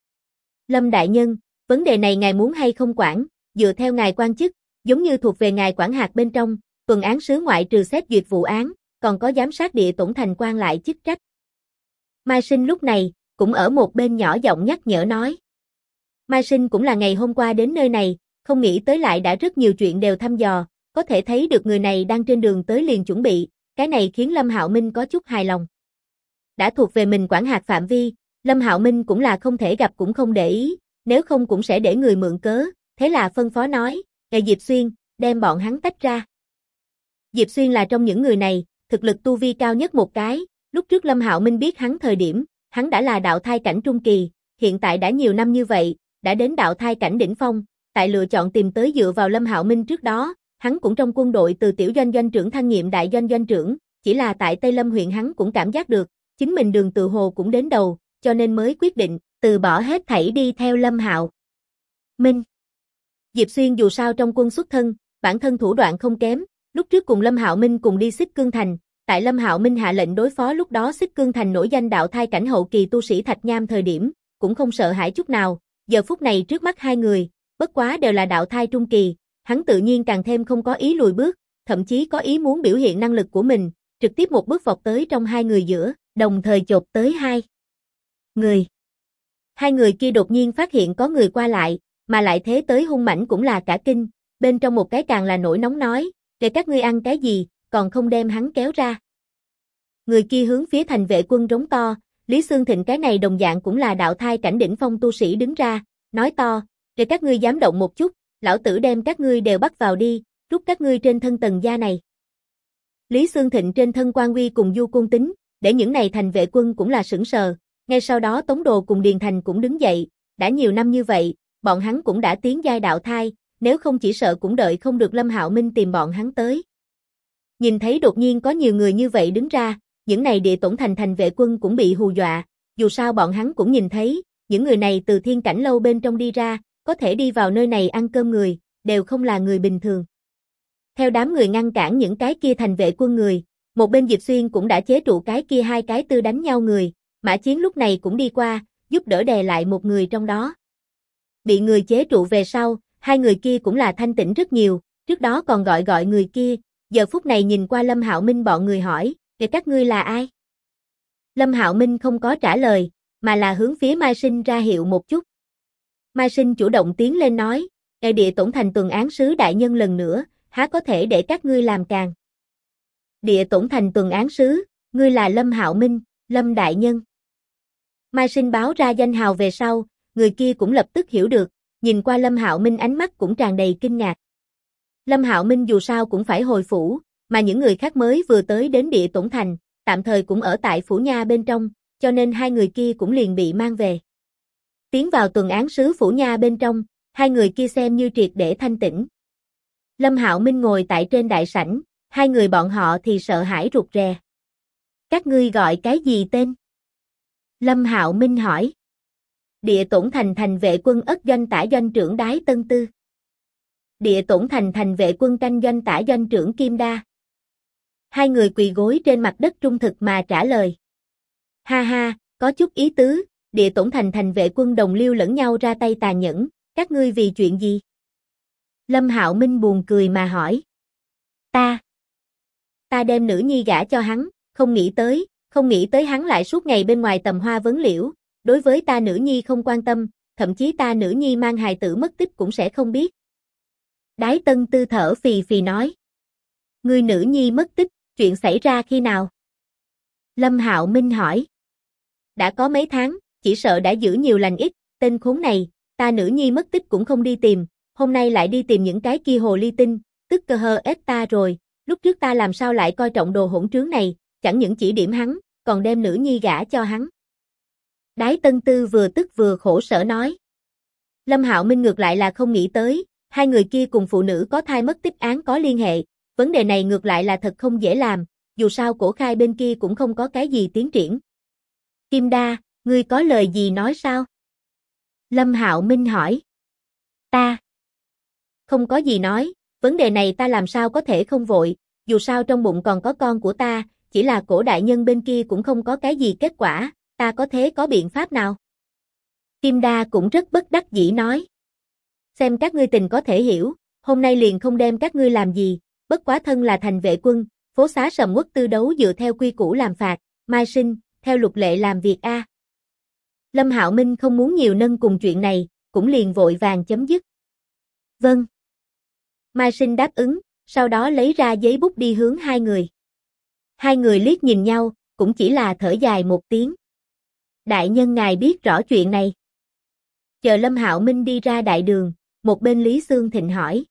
Lâm đại nhân, vấn đề này ngài muốn hay không quản, dựa theo ngài quan chức, giống như thuộc về ngài quản hạt bên trong, tuần án sứ ngoại trừ xét duyệt vụ án, còn có giám sát Địa Tổn thành quan lại chức trách. Mai Sinh lúc này, cũng ở một bên nhỏ giọng nhắc nhở nói. Mai Sinh cũng là ngày hôm qua đến nơi này, không nghĩ tới lại đã rất nhiều chuyện đều thăm dò, có thể thấy được người này đang trên đường tới liền chuẩn bị, cái này khiến Lâm Hạo Minh có chút hài lòng. Đã thuộc về mình quản hạt phạm vi, Lâm Hạo Minh cũng là không thể gặp cũng không để ý, nếu không cũng sẽ để người mượn cớ, thế là phân phó nói, Diệp Xuyên, đem bọn hắn tách ra. Diệp Xuyên là trong những người này, thực lực tu vi cao nhất một cái, lúc trước Lâm Hạo Minh biết hắn thời điểm, hắn đã là đạo thai cảnh trung kỳ, hiện tại đã nhiều năm như vậy, đã đến đạo thai cảnh đỉnh phong, tại lựa chọn tìm tới dựa vào Lâm Hạo Minh trước đó, hắn cũng trong quân đội từ tiểu doanh doanh trưởng thăng nhiệm đại doanh doanh trưởng, chỉ là tại Tây Lâm huyện hắn cũng cảm giác được, chính mình đường tự hồ cũng đến đầu, cho nên mới quyết định, từ bỏ hết thảy đi theo Lâm Hạo Minh. Diệp Xuyên dù sao trong quân xuất thân, bản thân thủ đoạn không kém, lúc trước cùng Lâm Hạo Minh cùng đi Xích Cương Thành, tại Lâm Hạo Minh hạ lệnh đối phó lúc đó Xích Cương Thành nổi danh đạo thai cảnh hậu kỳ tu sĩ Thạch Nham thời điểm, cũng không sợ hãi chút nào, giờ phút này trước mắt hai người, bất quá đều là đạo thai trung kỳ, hắn tự nhiên càng thêm không có ý lùi bước, thậm chí có ý muốn biểu hiện năng lực của mình, trực tiếp một bước vọt tới trong hai người giữa, đồng thời chộp tới hai người. Hai người kia đột nhiên phát hiện có người qua lại, mà lại thế tới hung mãnh cũng là cả kinh, bên trong một cái càng là nổi nóng nói, để các ngươi ăn cái gì, còn không đem hắn kéo ra. Người kia hướng phía thành vệ quân rống to, Lý Xương Thịnh cái này đồng dạng cũng là đạo thai cảnh đỉnh phong tu sĩ đứng ra, nói to, để các ngươi dám động một chút, lão tử đem các ngươi đều bắt vào đi, rút các ngươi trên thân tầng da này. Lý Xương Thịnh trên thân quan uy cùng du côn tính, để những này thành vệ quân cũng là sững sờ, ngay sau đó Tống Đồ cùng Điền Thành cũng đứng dậy, đã nhiều năm như vậy, bọn hắn cũng đã tiến giai đạo thai, nếu không chỉ sợ cũng đợi không được Lâm Hạo Minh tìm bọn hắn tới. Nhìn thấy đột nhiên có nhiều người như vậy đứng ra, những này Địa Tổn thành thành vệ quân cũng bị hù dọa, dù sao bọn hắn cũng nhìn thấy, những người này từ Thiên Cảnh lâu bên trong đi ra, có thể đi vào nơi này ăn cơm người, đều không là người bình thường. Theo đám người ngăn cản những cái kia thành vệ quân người, một bên Diệp Xuyên cũng đã chế trụ cái kia hai cái tư đánh nhau người, Mã Chiến lúc này cũng đi qua, giúp đỡ đè lại một người trong đó. Bị người chế trụ về sau, hai người kia cũng là thanh tĩnh rất nhiều, trước đó còn gọi người kia, giờ phút này nhìn qua Lâm Hạo Minh bọn người hỏi, để các ngươi là ai? Lâm Hạo Minh không có trả lời, mà là hướng phía Mai Sinh ra hiệu một chút. Mai Sinh chủ động tiến lên nói, Địa Tổn thành tuần án sứ đại nhân lần nữa, há có thể để các ngươi làm càng. Địa Tổn Thành tuần án sứ, ngươi là Lâm Hạo Minh, Lâm đại nhân. Mai Sinh báo ra danh hào về sau, người kia cũng lập tức hiểu được, nhìn qua Lâm Hạo Minh ánh mắt cũng tràn đầy kinh ngạc. Lâm Hạo Minh dù sao cũng phải hồi phủ, mà những người khác mới vừa tới đến Địa Tổn Thành, tạm thời cũng ở tại phủ nha bên trong, cho nên hai người kia cũng liền bị mang về. Tiến vào tuần án sứ phủ nha bên trong, hai người kia xem như triệt để thanh tĩnh. Lâm Hạo Minh ngồi tại trên đại sảnh, hai người bọn họ thì sợ hãi rụt rè. Các ngươi gọi cái gì tên? Lâm Hạo Minh hỏi. Địa Tổn Thành thành vệ quân ất doanh tả doanh trưởng Đái Tân Tư. Địa Tổn Thành thành vệ quân canh doanh tả doanh trưởng Kim Đa. Hai người quỳ gối trên mặt đất trung thực mà trả lời. Ha ha, có chút ý tứ, Địa Tổn Thành thành vệ quân đồng liêu lẫn nhau ra tay tàn nhẫn, các ngươi vì chuyện gì? Lâm Hạo Minh buồn cười mà hỏi. Ta đem nữ nhi gả cho hắn, không nghĩ tới hắn lại suốt ngày bên ngoài tầm hoa vấn liễu, đối với ta nữ nhi không quan tâm, thậm chí ta nữ nhi mang hài tử mất tích cũng sẽ không biết. Đái Tân Tư thở phì phì nói. Ngươi nữ nhi mất tích, chuyện xảy ra khi nào? Lâm Hạo Minh hỏi. Đã có mấy tháng, chỉ sợ đã giữ nhiều lành ít, tên khốn này, ta nữ nhi mất tích cũng không đi tìm, hôm nay lại đi tìm những cái kia hồ ly tinh, tức cơ hơ ết ta rồi, lúc trước ta làm sao lại coi trọng đồ hỗn trướng này, chẳng những chỉ điểm hắn, còn đem nữ nhi gả cho hắn. Đái Tân Tư vừa tức vừa khổ sở nói. Lâm Hạo Minh ngược lại là không nghĩ tới, hai người kia cùng phụ nữ có thai mất tích án có liên hệ, vấn đề này ngược lại là thật không dễ làm, dù sao Cổ Khai bên kia cũng không có cái gì tiến triển. Kim Đa, ngươi có lời gì nói sao? Lâm Hạo Minh hỏi. Ta không có gì nói, vấn đề này ta làm sao có thể không vội, dù sao trong bụng còn có con của ta, chỉ là Cổ đại nhân bên kia cũng không có cái gì kết quả, ta có thế có biện pháp nào? Kim Đa cũng rất bất đắc dĩ nói. Xem các ngươi tình có thể hiểu, hôm nay liền không đem các ngươi làm gì, bất quá thân là thành vệ quân, phố xá sầm uất tư đấu dựa theo quy củ làm phạt, Mai Sinh, theo luật lệ làm việc a. Lâm Hạo Minh không muốn nhiều nâng cùng chuyện này, cũng liền vội vàng chấm dứt. Vâng. Mai Sinh đáp ứng, sau đó lấy ra giấy bút đi hướng hai người. Hai người liếc nhìn nhau, cũng chỉ là thở dài một tiếng. Đại nhân ngài biết rõ chuyện này. Chờ Lâm Hạo Minh đi ra đại đường, một bên Lý Xương Thịnh hỏi.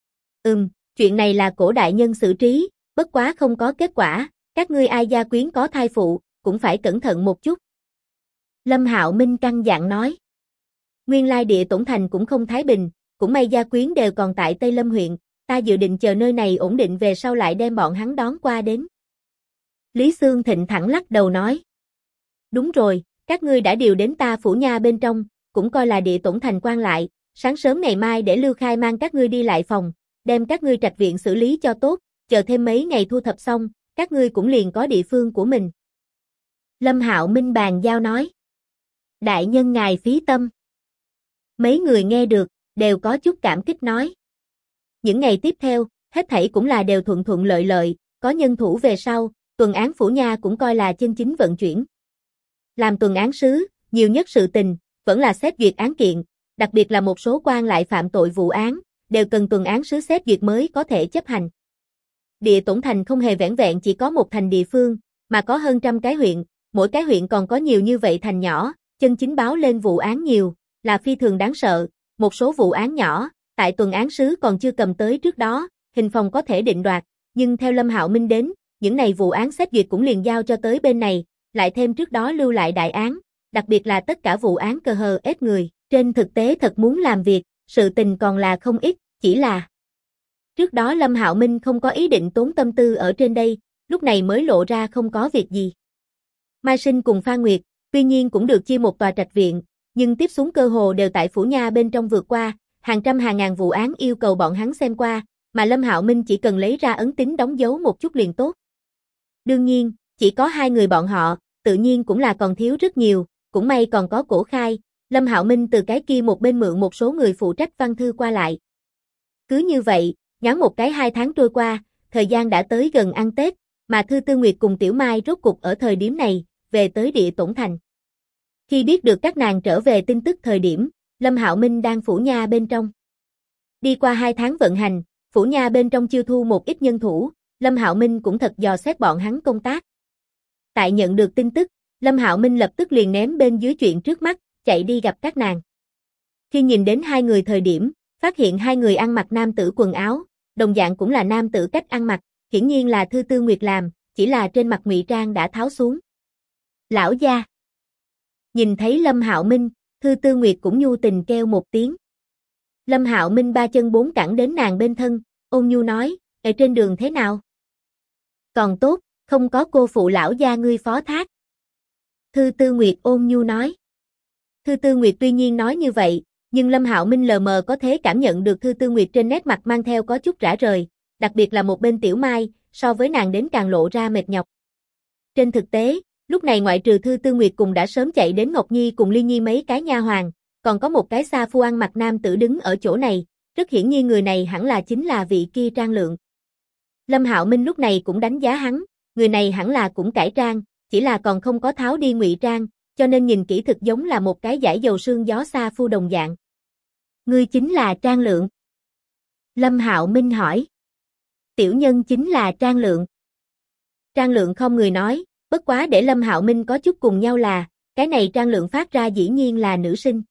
Chuyện này là Cổ đại nhân xử trí, bất quá không có kết quả, các ngươi ai gia quyến có thai phụ, cũng phải cẩn thận một chút. Lâm Hạo Minh căn dặn nói. Nguyên lai Địa Tổn Thành cũng không thái bình, cũng may gia quyến đều còn tại Tây Lâm huyện, ta dự định chờ nơi này ổn định về sau lại đem bọn hắn đón qua đến. Lý Xương Thịnh thẳng lắc đầu nói. Đúng rồi, các ngươi đã điều đến ta phủ nha bên trong, cũng coi là Địa Tổn Thành quan lại, sáng sớm ngày mai để Lưu Khai mang các ngươi đi lại phòng, đem các ngươi trạch viện xử lý cho tốt, chờ thêm mấy ngày thu thập xong, các ngươi cũng liền có địa phương của mình. Lâm Hạo Minh bàn giao nói. Đại nhân ngài phí tâm. Mấy người nghe được, đều có chút cảm kích nói. Những ngày tiếp theo, hết thảy cũng là đều thuận thuận lợi lợi, có nhân thủ về sau, tuần án phủ nha cũng coi là chân chính vận chuyển. Làm tuần án sứ, nhiều nhất sự tình, vẫn là xét duyệt án kiện, đặc biệt là một số quan lại phạm tội vụ án, đều cần tuần án sứ xét duyệt mới có thể chấp hành. Địa Tổn Thành không hề vẻn vẹn chỉ có một thành địa phương, mà có hơn trăm cái huyện, mỗi cái huyện còn có nhiều như vậy thành nhỏ, chân chính báo lên vụ án nhiều, là phi thường đáng sợ, một số vụ án nhỏ, tại tuần án sứ còn chưa cầm tới trước đó, hình phòng có thể định đoạt, nhưng theo Lâm Hạo Minh đến, những này vụ án xét duyệt cũng liền giao cho tới bên này, lại thêm trước đó lưu lại đại án, đặc biệt là tất cả vụ án cờ hờ ết người, trên thực tế thật muốn làm việc, sự tình còn là không ít, chỉ là trước đó Lâm Hạo Minh không có ý định tốn tâm tư ở trên đây, lúc này mới lộ ra không có việc gì. Mai Sinh cùng Phan Nguyệt, tuy nhiên cũng được chia một tòa trạch viện, nhưng tiếp xuống cơ hồ đều tại phủ nha bên trong vượt qua, hàng trăm hàng ngàn vụ án yêu cầu bọn hắn xem qua, mà Lâm Hạo Minh chỉ cần lấy ra ấn tín đóng dấu một chút liền tốt. Đương nhiên, chỉ có hai người bọn họ, tự nhiên cũng là còn thiếu rất nhiều, cũng may còn có Cổ Khai, Lâm Hạo Minh từ cái kia một bên mượn một số người phụ trách văn thư qua lại. Cứ như vậy, ngắn một cái 2 tháng trôi qua, thời gian đã tới gần ăn Tết, mà Thư Tư Nguyệt cùng Tiểu Mai rốt cục ở thời điểm này, về tới Địa Tổn Thành. Khi biết được các nàng trở về tin tức thời điểm, Lâm Hạo Minh đang phủ nha bên trong. Đi qua 2 tháng vận hành, phủ nha bên trong chiêu thu một ít nhân thủ, Lâm Hạo Minh cũng thật dò xét bọn hắn công tác. Tại nhận được tin tức, Lâm Hạo Minh lập tức liền ném bên dưới chuyện trước mắt, chạy đi gặp các nàng. Khi nhìn đến hai người thời điểm, phát hiện hai người ăn mặc nam tử quần áo, đồng dạng cũng là nam tử cách ăn mặc, hiển nhiên là Thư Tư Nguyệt làm, chỉ là trên mặt ngụy trang đã tháo xuống. Lão gia. Nhìn thấy Lâm Hạo Minh, Thư Tư Nguyệt cũng nhu tình kêu một tiếng. Lâm Hạo Minh ba chân bốn cẳng đến nàng bên thân, ôn nhu nói, ở trên đường thế nào? Còn tốt, không có cô phụ lão gia ngươi phó thác. Thư Tư Nguyệt ôn nhu nói. Thư Tư Nguyệt tuy nhiên nói như vậy, nhưng Lâm Hạo Minh lờ mờ có thể cảm nhận được Thư Tư Nguyệt trên nét mặt mang theo có chút rã rời, đặc biệt là một bên Tiểu Mai, so với nàng đến càng lộ ra mệt nhọc. Trên thực tế, lúc này ngoại trừ Thư Tư Nguyệt cùng đã sớm chạy đến Ngọc Nhi cùng Ly Nhi mấy cái nha hoàn, còn có một cái sa phu ăn mặc nam tử đứng ở chỗ này, rất hiển nhiên người này hẳn là chính là vị kia Trang Lượng. Lâm Hạo Minh lúc này cũng đánh giá hắn, người này hẳn là cũng cải trang, chỉ là còn không có tháo đi ngụy trang, cho nên nhìn kỹ thực giống là một cái giải dầu sương gió sa phu đồng dạng. Ngươi chính là Trang Lượng? Lâm Hạo Minh hỏi. Tiểu nhân chính là Trang Lượng. Trang Lượng không người nói, bất quá để Lâm Hạo Minh có chút cùng nhau là, cái này Trang Lượng phát ra dĩ nhiên là nữ sinh.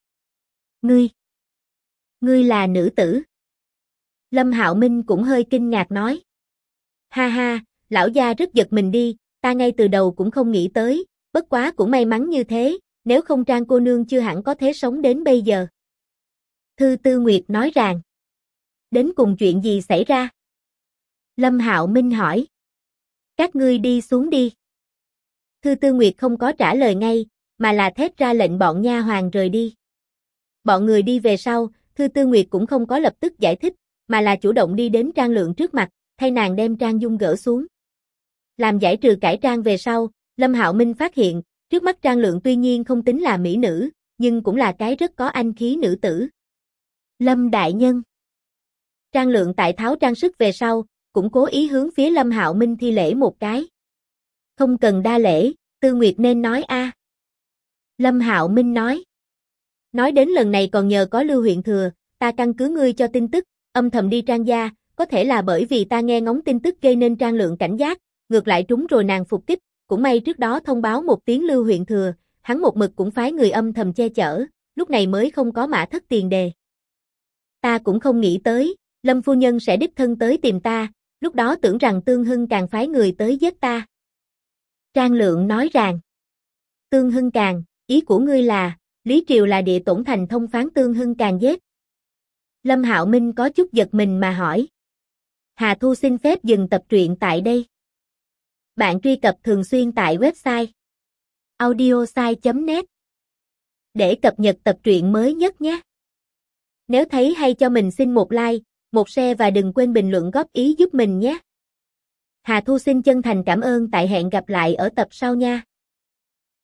Ngươi là nữ tử. Lâm Hạo Minh cũng hơi kinh ngạc nói. Ha ha, lão gia rất giật mình đi, ta ngay từ đầu cũng không nghĩ tới, bất quá cũng may mắn như thế, nếu không Trang cô nương chưa hẳn có thể sống đến bây giờ. Thư Tư Nguyệt nói rằng. Đến cùng chuyện gì xảy ra? Lâm Hạo Minh hỏi. Các ngươi đi xuống đi. Thư Tư Nguyệt không có trả lời ngay, mà là thét ra lệnh bọn nha hoàn rời đi. Bọn người đi về sau, Thư Tư Nguyệt cũng không có lập tức giải thích, mà là chủ động đi đến Trang Lượng trước mặt, thay nàng đem trang dung gỡ xuống. Làm giải trừ cải trang về sau, Lâm Hạo Minh phát hiện, trước mắt Trang Lượng tuy nhiên không tính là mỹ nữ, nhưng cũng là cái rất có anh khí nữ tử. Lâm đại nhân. Trang Lượng tại tháo trang sức về sau, cũng cố ý hướng phía Lâm Hạo Minh thi lễ một cái. Không cần đa lễ, Tư Nguyệt nên nói a. Lâm Hạo Minh nói. Nói đến lần này còn nhờ có Lưu huyện thừa, ta căn cứ ngươi cho tin tức, âm thầm đi Trang gia, có thể là bởi vì ta nghe ngóng tin tức gây nên Trang Lượng cảnh giác, ngược lại trúng rồi nàng phục kích, cũng may trước đó thông báo một tiếng Lưu huyện thừa, hắn một mực cũng phái người âm thầm che chở, lúc này mới không có mã thất tiền đề. Ta cũng không nghĩ tới, Lâm phu nhân sẽ đích thân tới tìm ta, lúc đó tưởng rằng Tương Hưng Càng phái người tới giết ta. Trang Lượng nói rằng, Tương Hưng Càng, ý của ngươi là, Lý Triều là địa tổn thành thông phán Tương Hưng Càng giết. Lâm Hạo Minh có chút giật mình mà hỏi. Hà Thu xin phép dừng tập truyện tại đây. Bạn truy cập thường xuyên tại website audiosai.net để cập nhật tập truyện mới nhất nhé. Nếu thấy hay cho mình xin một like, một share và đừng quên bình luận góp ý giúp mình nhé. Hà Thu xin chân thành cảm ơn, tại hẹn gặp lại ở tập sau nha.